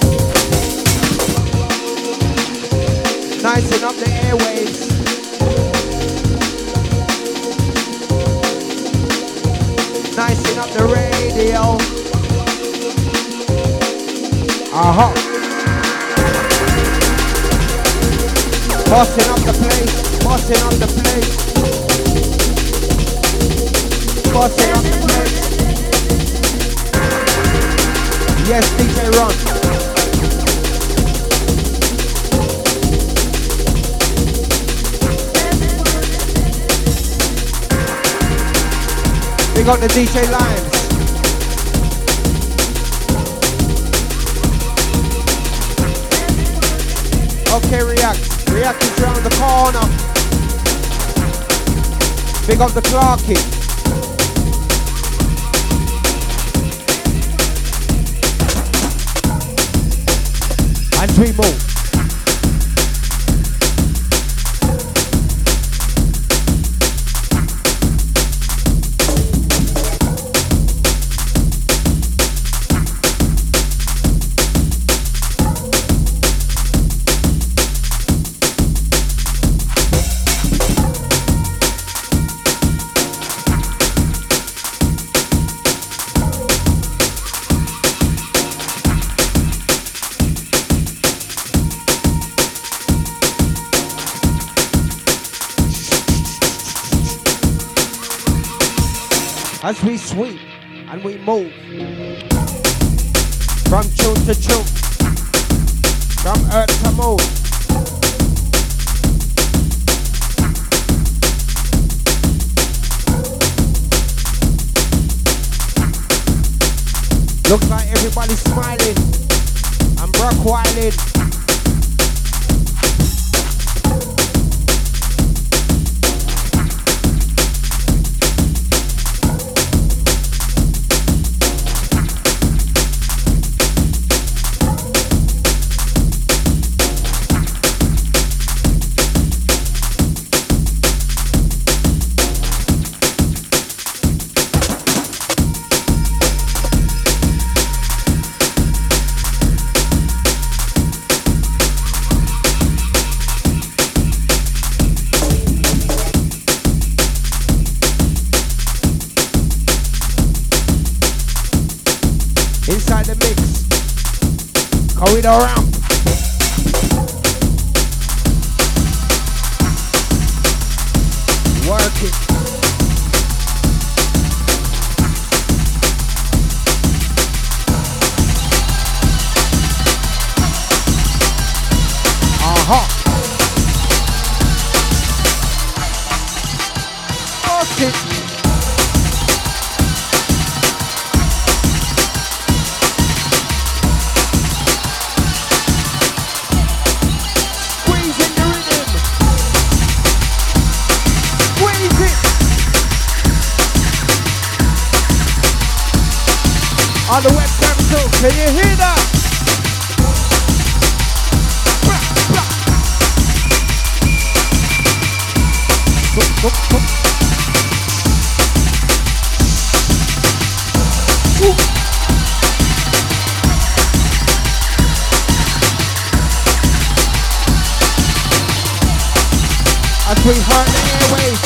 Nicing up the airwaves. Nicing up the radio. Bossing up the place. Bossing up the place. Bossing up the place. Yes, DJ Ron. We got the DJ lines. Okay, React. React is round the corner. Big up the Clarky. And we move. As we sweep and we move from tune to tune, from earth to moon. Looks like everybody's smiling and Brock wilding. Inside the mix, corridor ramp. Aha. Boss it. Squeeze in the rhythm. Squeeze it. On the webcam too, can you hear that? As we hurt the airways.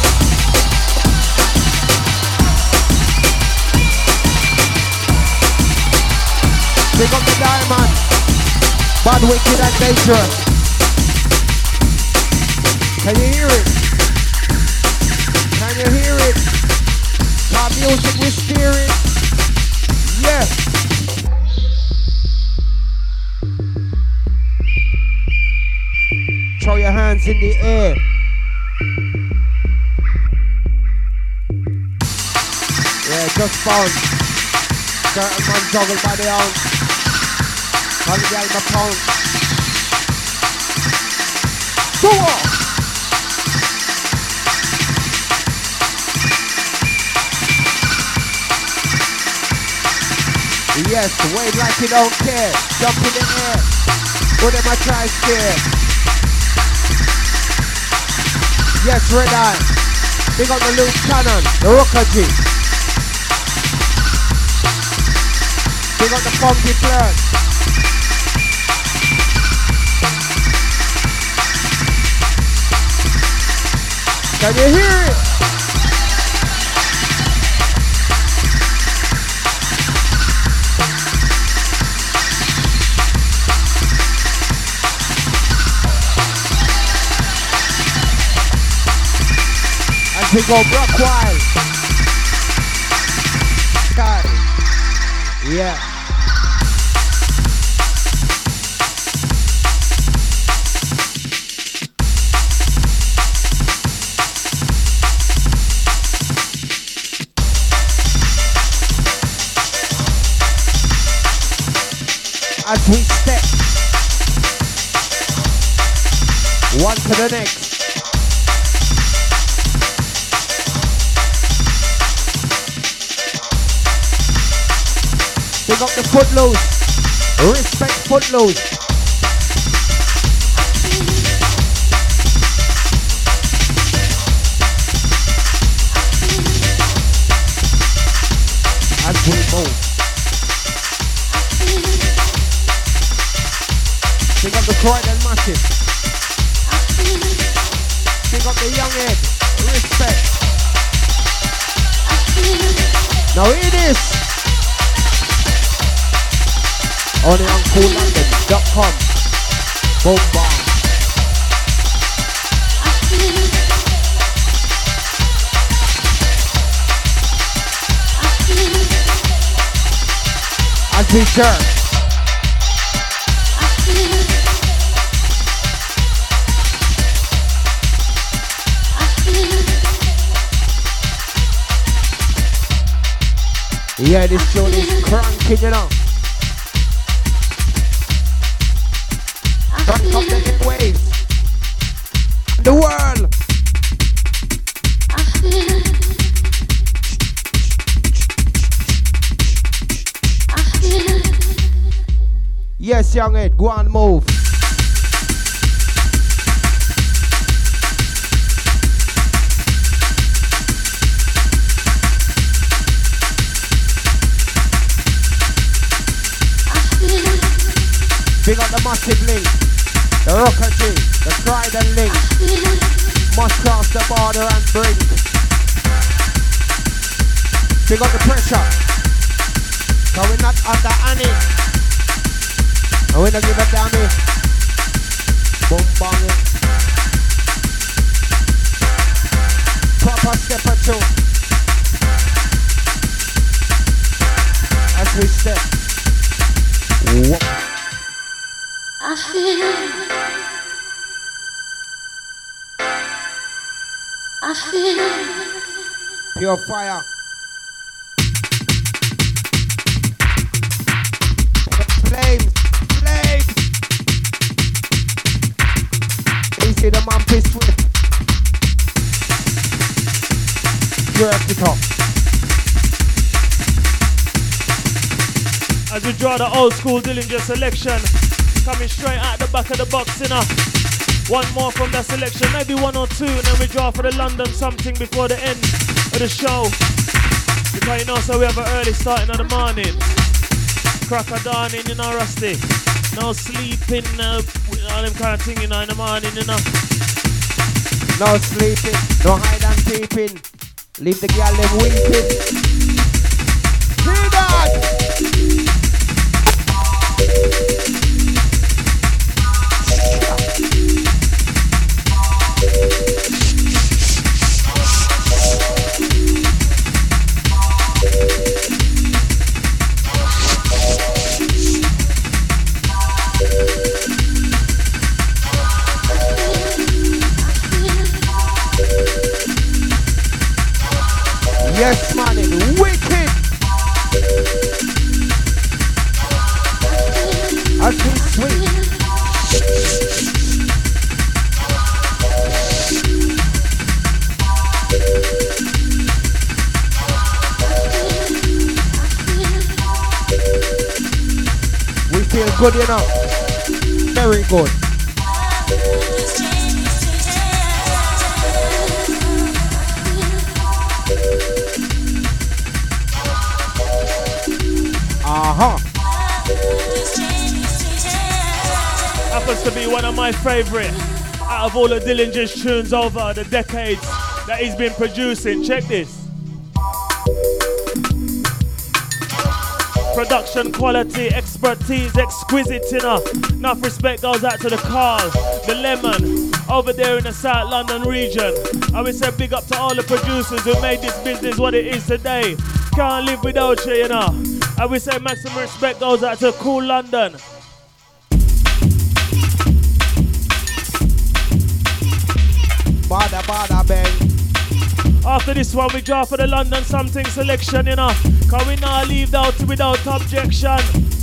Pick up the diamond. Bad, wicked and dangerous. Can you hear it? Can you hear it? Our music we steering. Yeah. Throw your hands in the air. Yeah, just bounce. Certain man juggle by the ounce. Holiday my pound. Go on. Yes, wave like you don't care. Jump in the air. Put them a try scare. Yes, red eye. Big up the loose cannon, the rocker G. Big up the funky flirt. Can you hear it? As we go Brock Wild. God. Yeah. As we step one to the next. Pick up the footloose. Respect footloose. As we move. Pick up the Croydon Massive. Pick up the young head. Respect. Now hear this. Only on CoolLondon.com. Boom bomb. As we jerk. Yeah, this tune is cranking, you know. Crank up the airwaves. The world. Yes, young head, go on, move. Big up the massive link, the rocker G, the Croydon link. Must cross the border and bring. Big up the pressure. So we're not under any. And we don't give a damn it. Boom bang it. Proper step or two. As we step. Whoop. I feel Pure fire. Flames. Flames. You see the man pissed with. Jerk it up. As we draw the old school Dillinger selection, coming straight out the back of the box, you know. One more from that selection, maybe one or two, and then we draw for the London something before the end of the show. Because you know, so we have an early starting of the morning. Crack of dawning, you know, Rusty. No sleeping, all them kind of thing, you know, in the morning, you know. No sleeping, no hide and peeping. Leave the girl them weeping. See that? Yes, man, it's wicked. That's sweet. We feel good, you know. Very good. Happens to be one of my favorite out of all of Dillinger's tunes over the decades that he's been producing. Check this. Production quality, expertise, exquisite, you know. Enough respect goes out to the Carl, the Lemon, over there in the South London region. I would say big up to all the producers who made this business what it is today. Can't live without you, you know. I would say maximum respect goes out to Cool London. Bada bada bang. After this one, we draw for the London something selection, you know. Cause we not leave out without objection.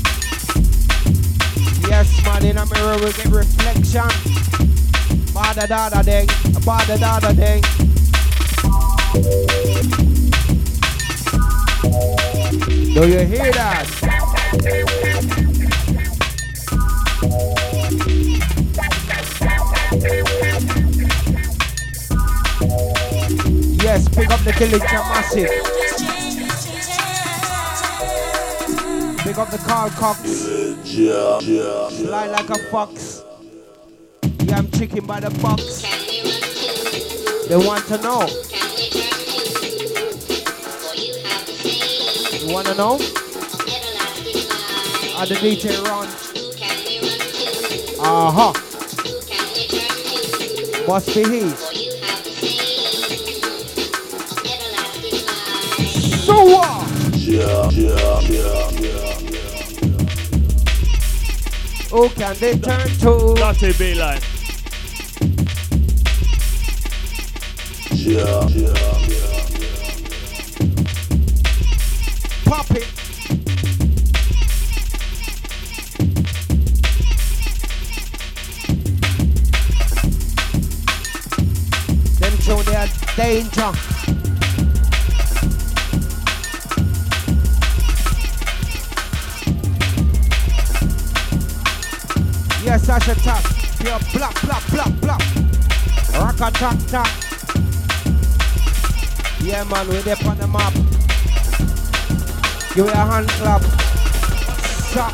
Yes, man, in a mirror we get reflection. Bada dada ding, bada dada ding. Do you hear that? Yes, pick up the Dillinger massive. Pick up the Carl Cox. Fly like a fox. Yeah, I'm chicken by the box. They want to know. You wanna know? Are the DJ run? Must be he. So what? Who can they turn to? Dirty B-line. Pop it. Them two, they are danger. Yes, I should tap. Pure blap, blap, blap, blap. Rock a tap, tap. Yeah, man, we're there on the map. Give me a hand clap. Stop.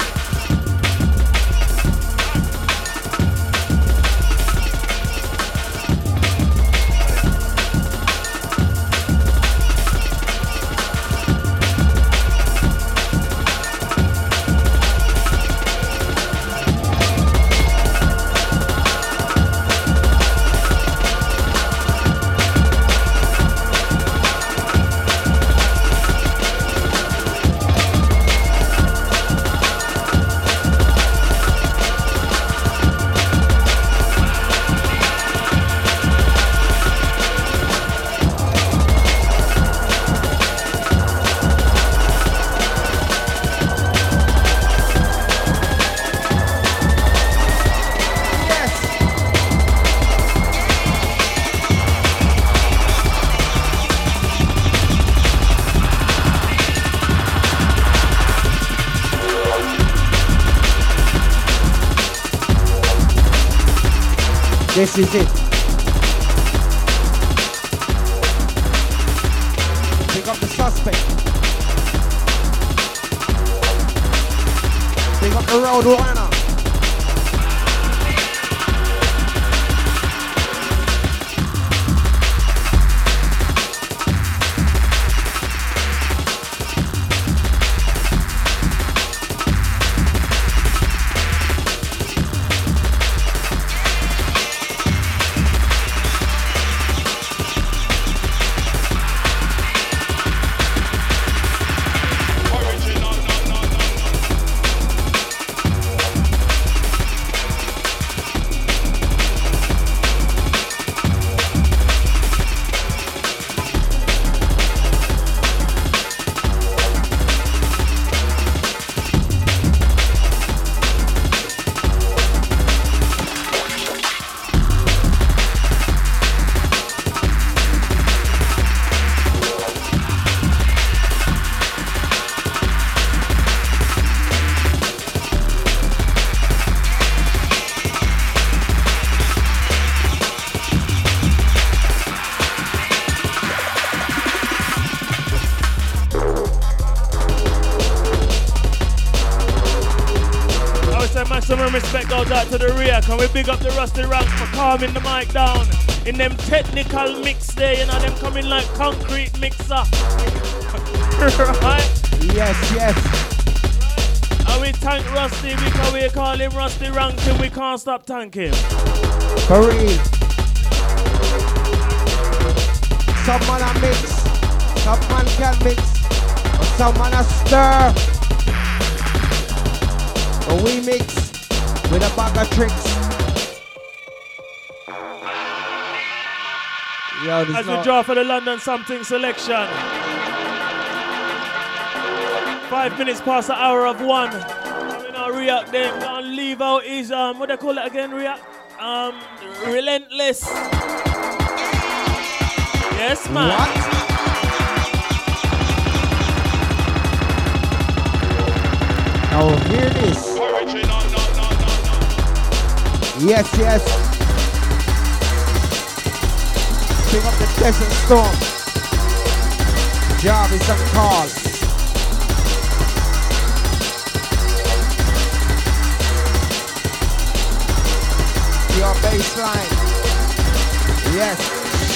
This is it. Pick up the suspect. Pick up the road runner. Maximum respect goes out to the rear. Can we big up the Rusty Ranks for calming the mic down? In them technical mix there, you know, them coming like concrete mixer. Right? Yes, yes. And we thank Rusty because we call him Rusty Ranks and we can't stop thanking him. For real. Some man a mix, some man can mix, and some man a stir. But we mix with a bag of tricks. Yo, As we draw for the London Something selection. 5 minutes past the hour of 1. We now react them. Gonna leave out his what they call it again, react? Relentless. Yes, man. What? Now hear this. Yes, yes. Pick up the Desert Storm. Jarvis and Carl. Your baseline. Yes.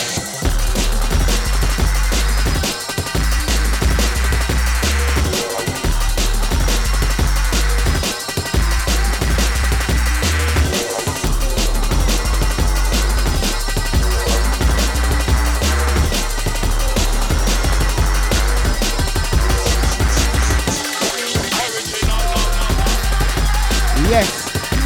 Yes.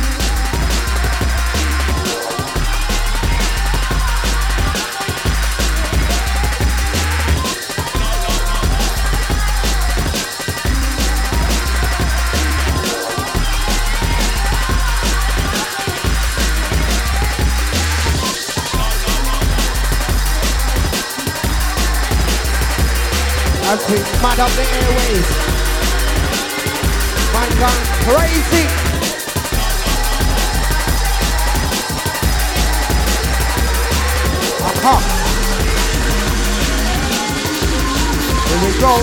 As we mad up the airways. Man gone crazy. Aha. Here we go.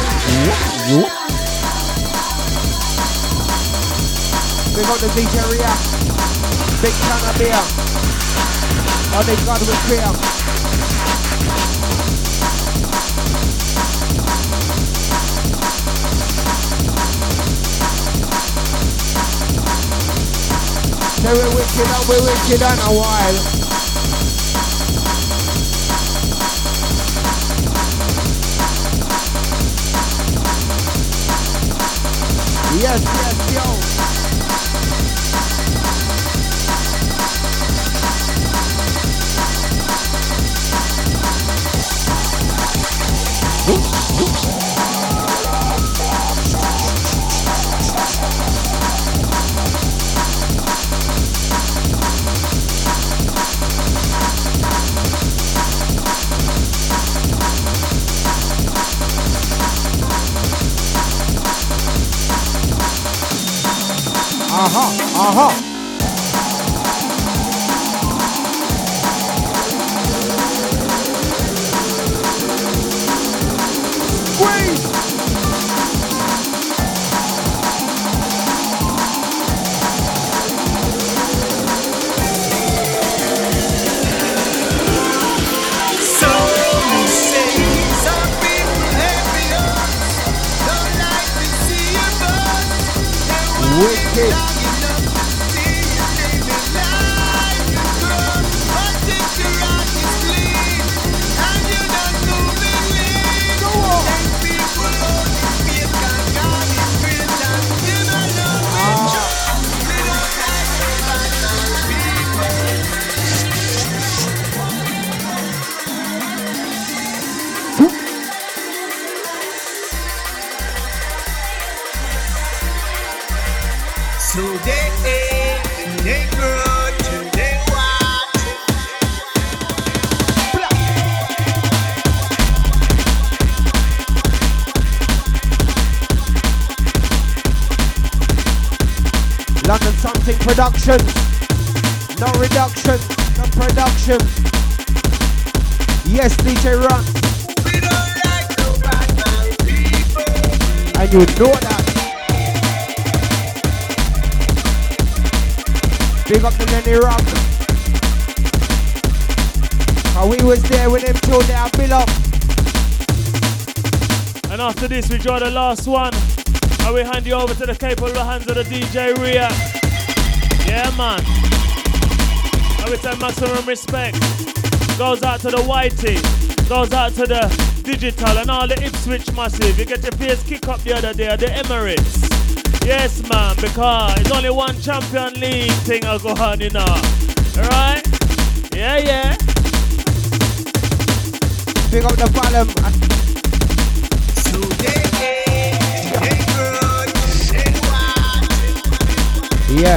We got the DJ React. Big can of beer. Oh, they got it clear. Say we're wicked on a while. Yes, yes, yo. production. No reduction. No production. Yes, DJ Run. We don't like no bad mind people. And you know that. Big up the Lenny Rock. And we was there with him till they have built up. And after this, we draw the last one. And we hand you over to the capable hands of the DJ Ria. Yeah, man. And we say maximum respect. Goes out to the Whitey. Goes out to the Digital and all the Ipswich massive. You get your face kick up the other day at the Emirates. Yes, man, because it's only one Champion League thing I go on, you know. Alright? Yeah, yeah. Big up the bottom. So they good, they want. Yeah.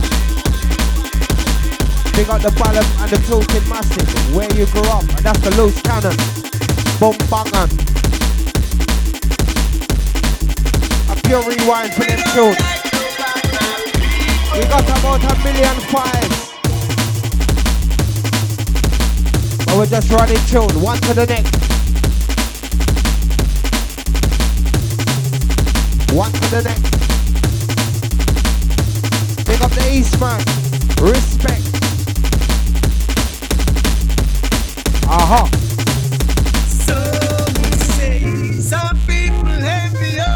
Big up the bottom and the tilted massive. Where you grew up, and that's the loose cannon. Boom bang. A pure rewind for them tune. We got about 1,000,005. But we're just running tune, one to the next. One to the next. Big up the Eastman. Respect. Aha. Some say, some people envy us.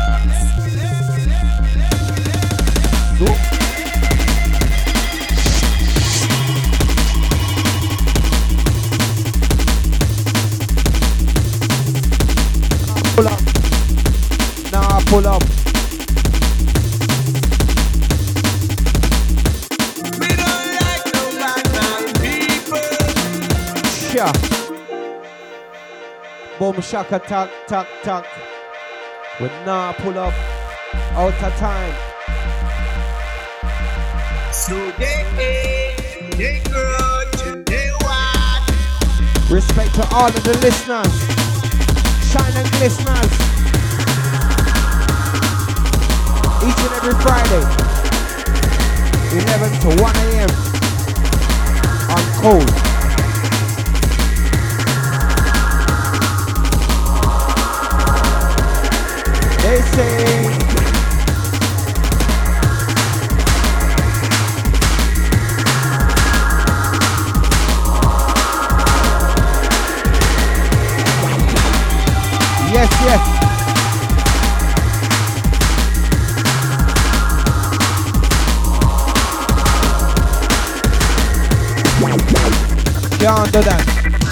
Pull up. Nah, pull up. We don't like no bad mind people. Sure. Boom shaka tuck tuck tuck. We nah pull up. Out of time. So they good, they want. Respect to all of the listeners. Shine and glisteners. Each and every Friday. 11 to 1 a.m. on Cold. They say yes, yes. Can't do that.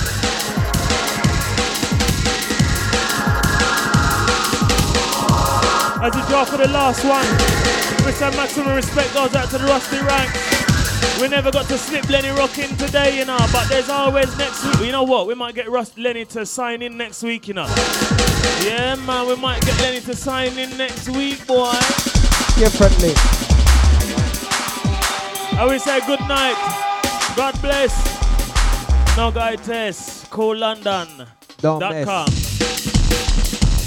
As we draw for the last one, with some maximum respect goes out to the Rusty Ranks. We never got to slip Lenny Rock in today, you know, but there's always next week. You know what? We might get Lenny to sign in next week, you know. Yeah, man, we might get Lenny to sign in next week, boy. Differently. I will say good night. God bless. No guy test. Don't CoolLondon.com. miss.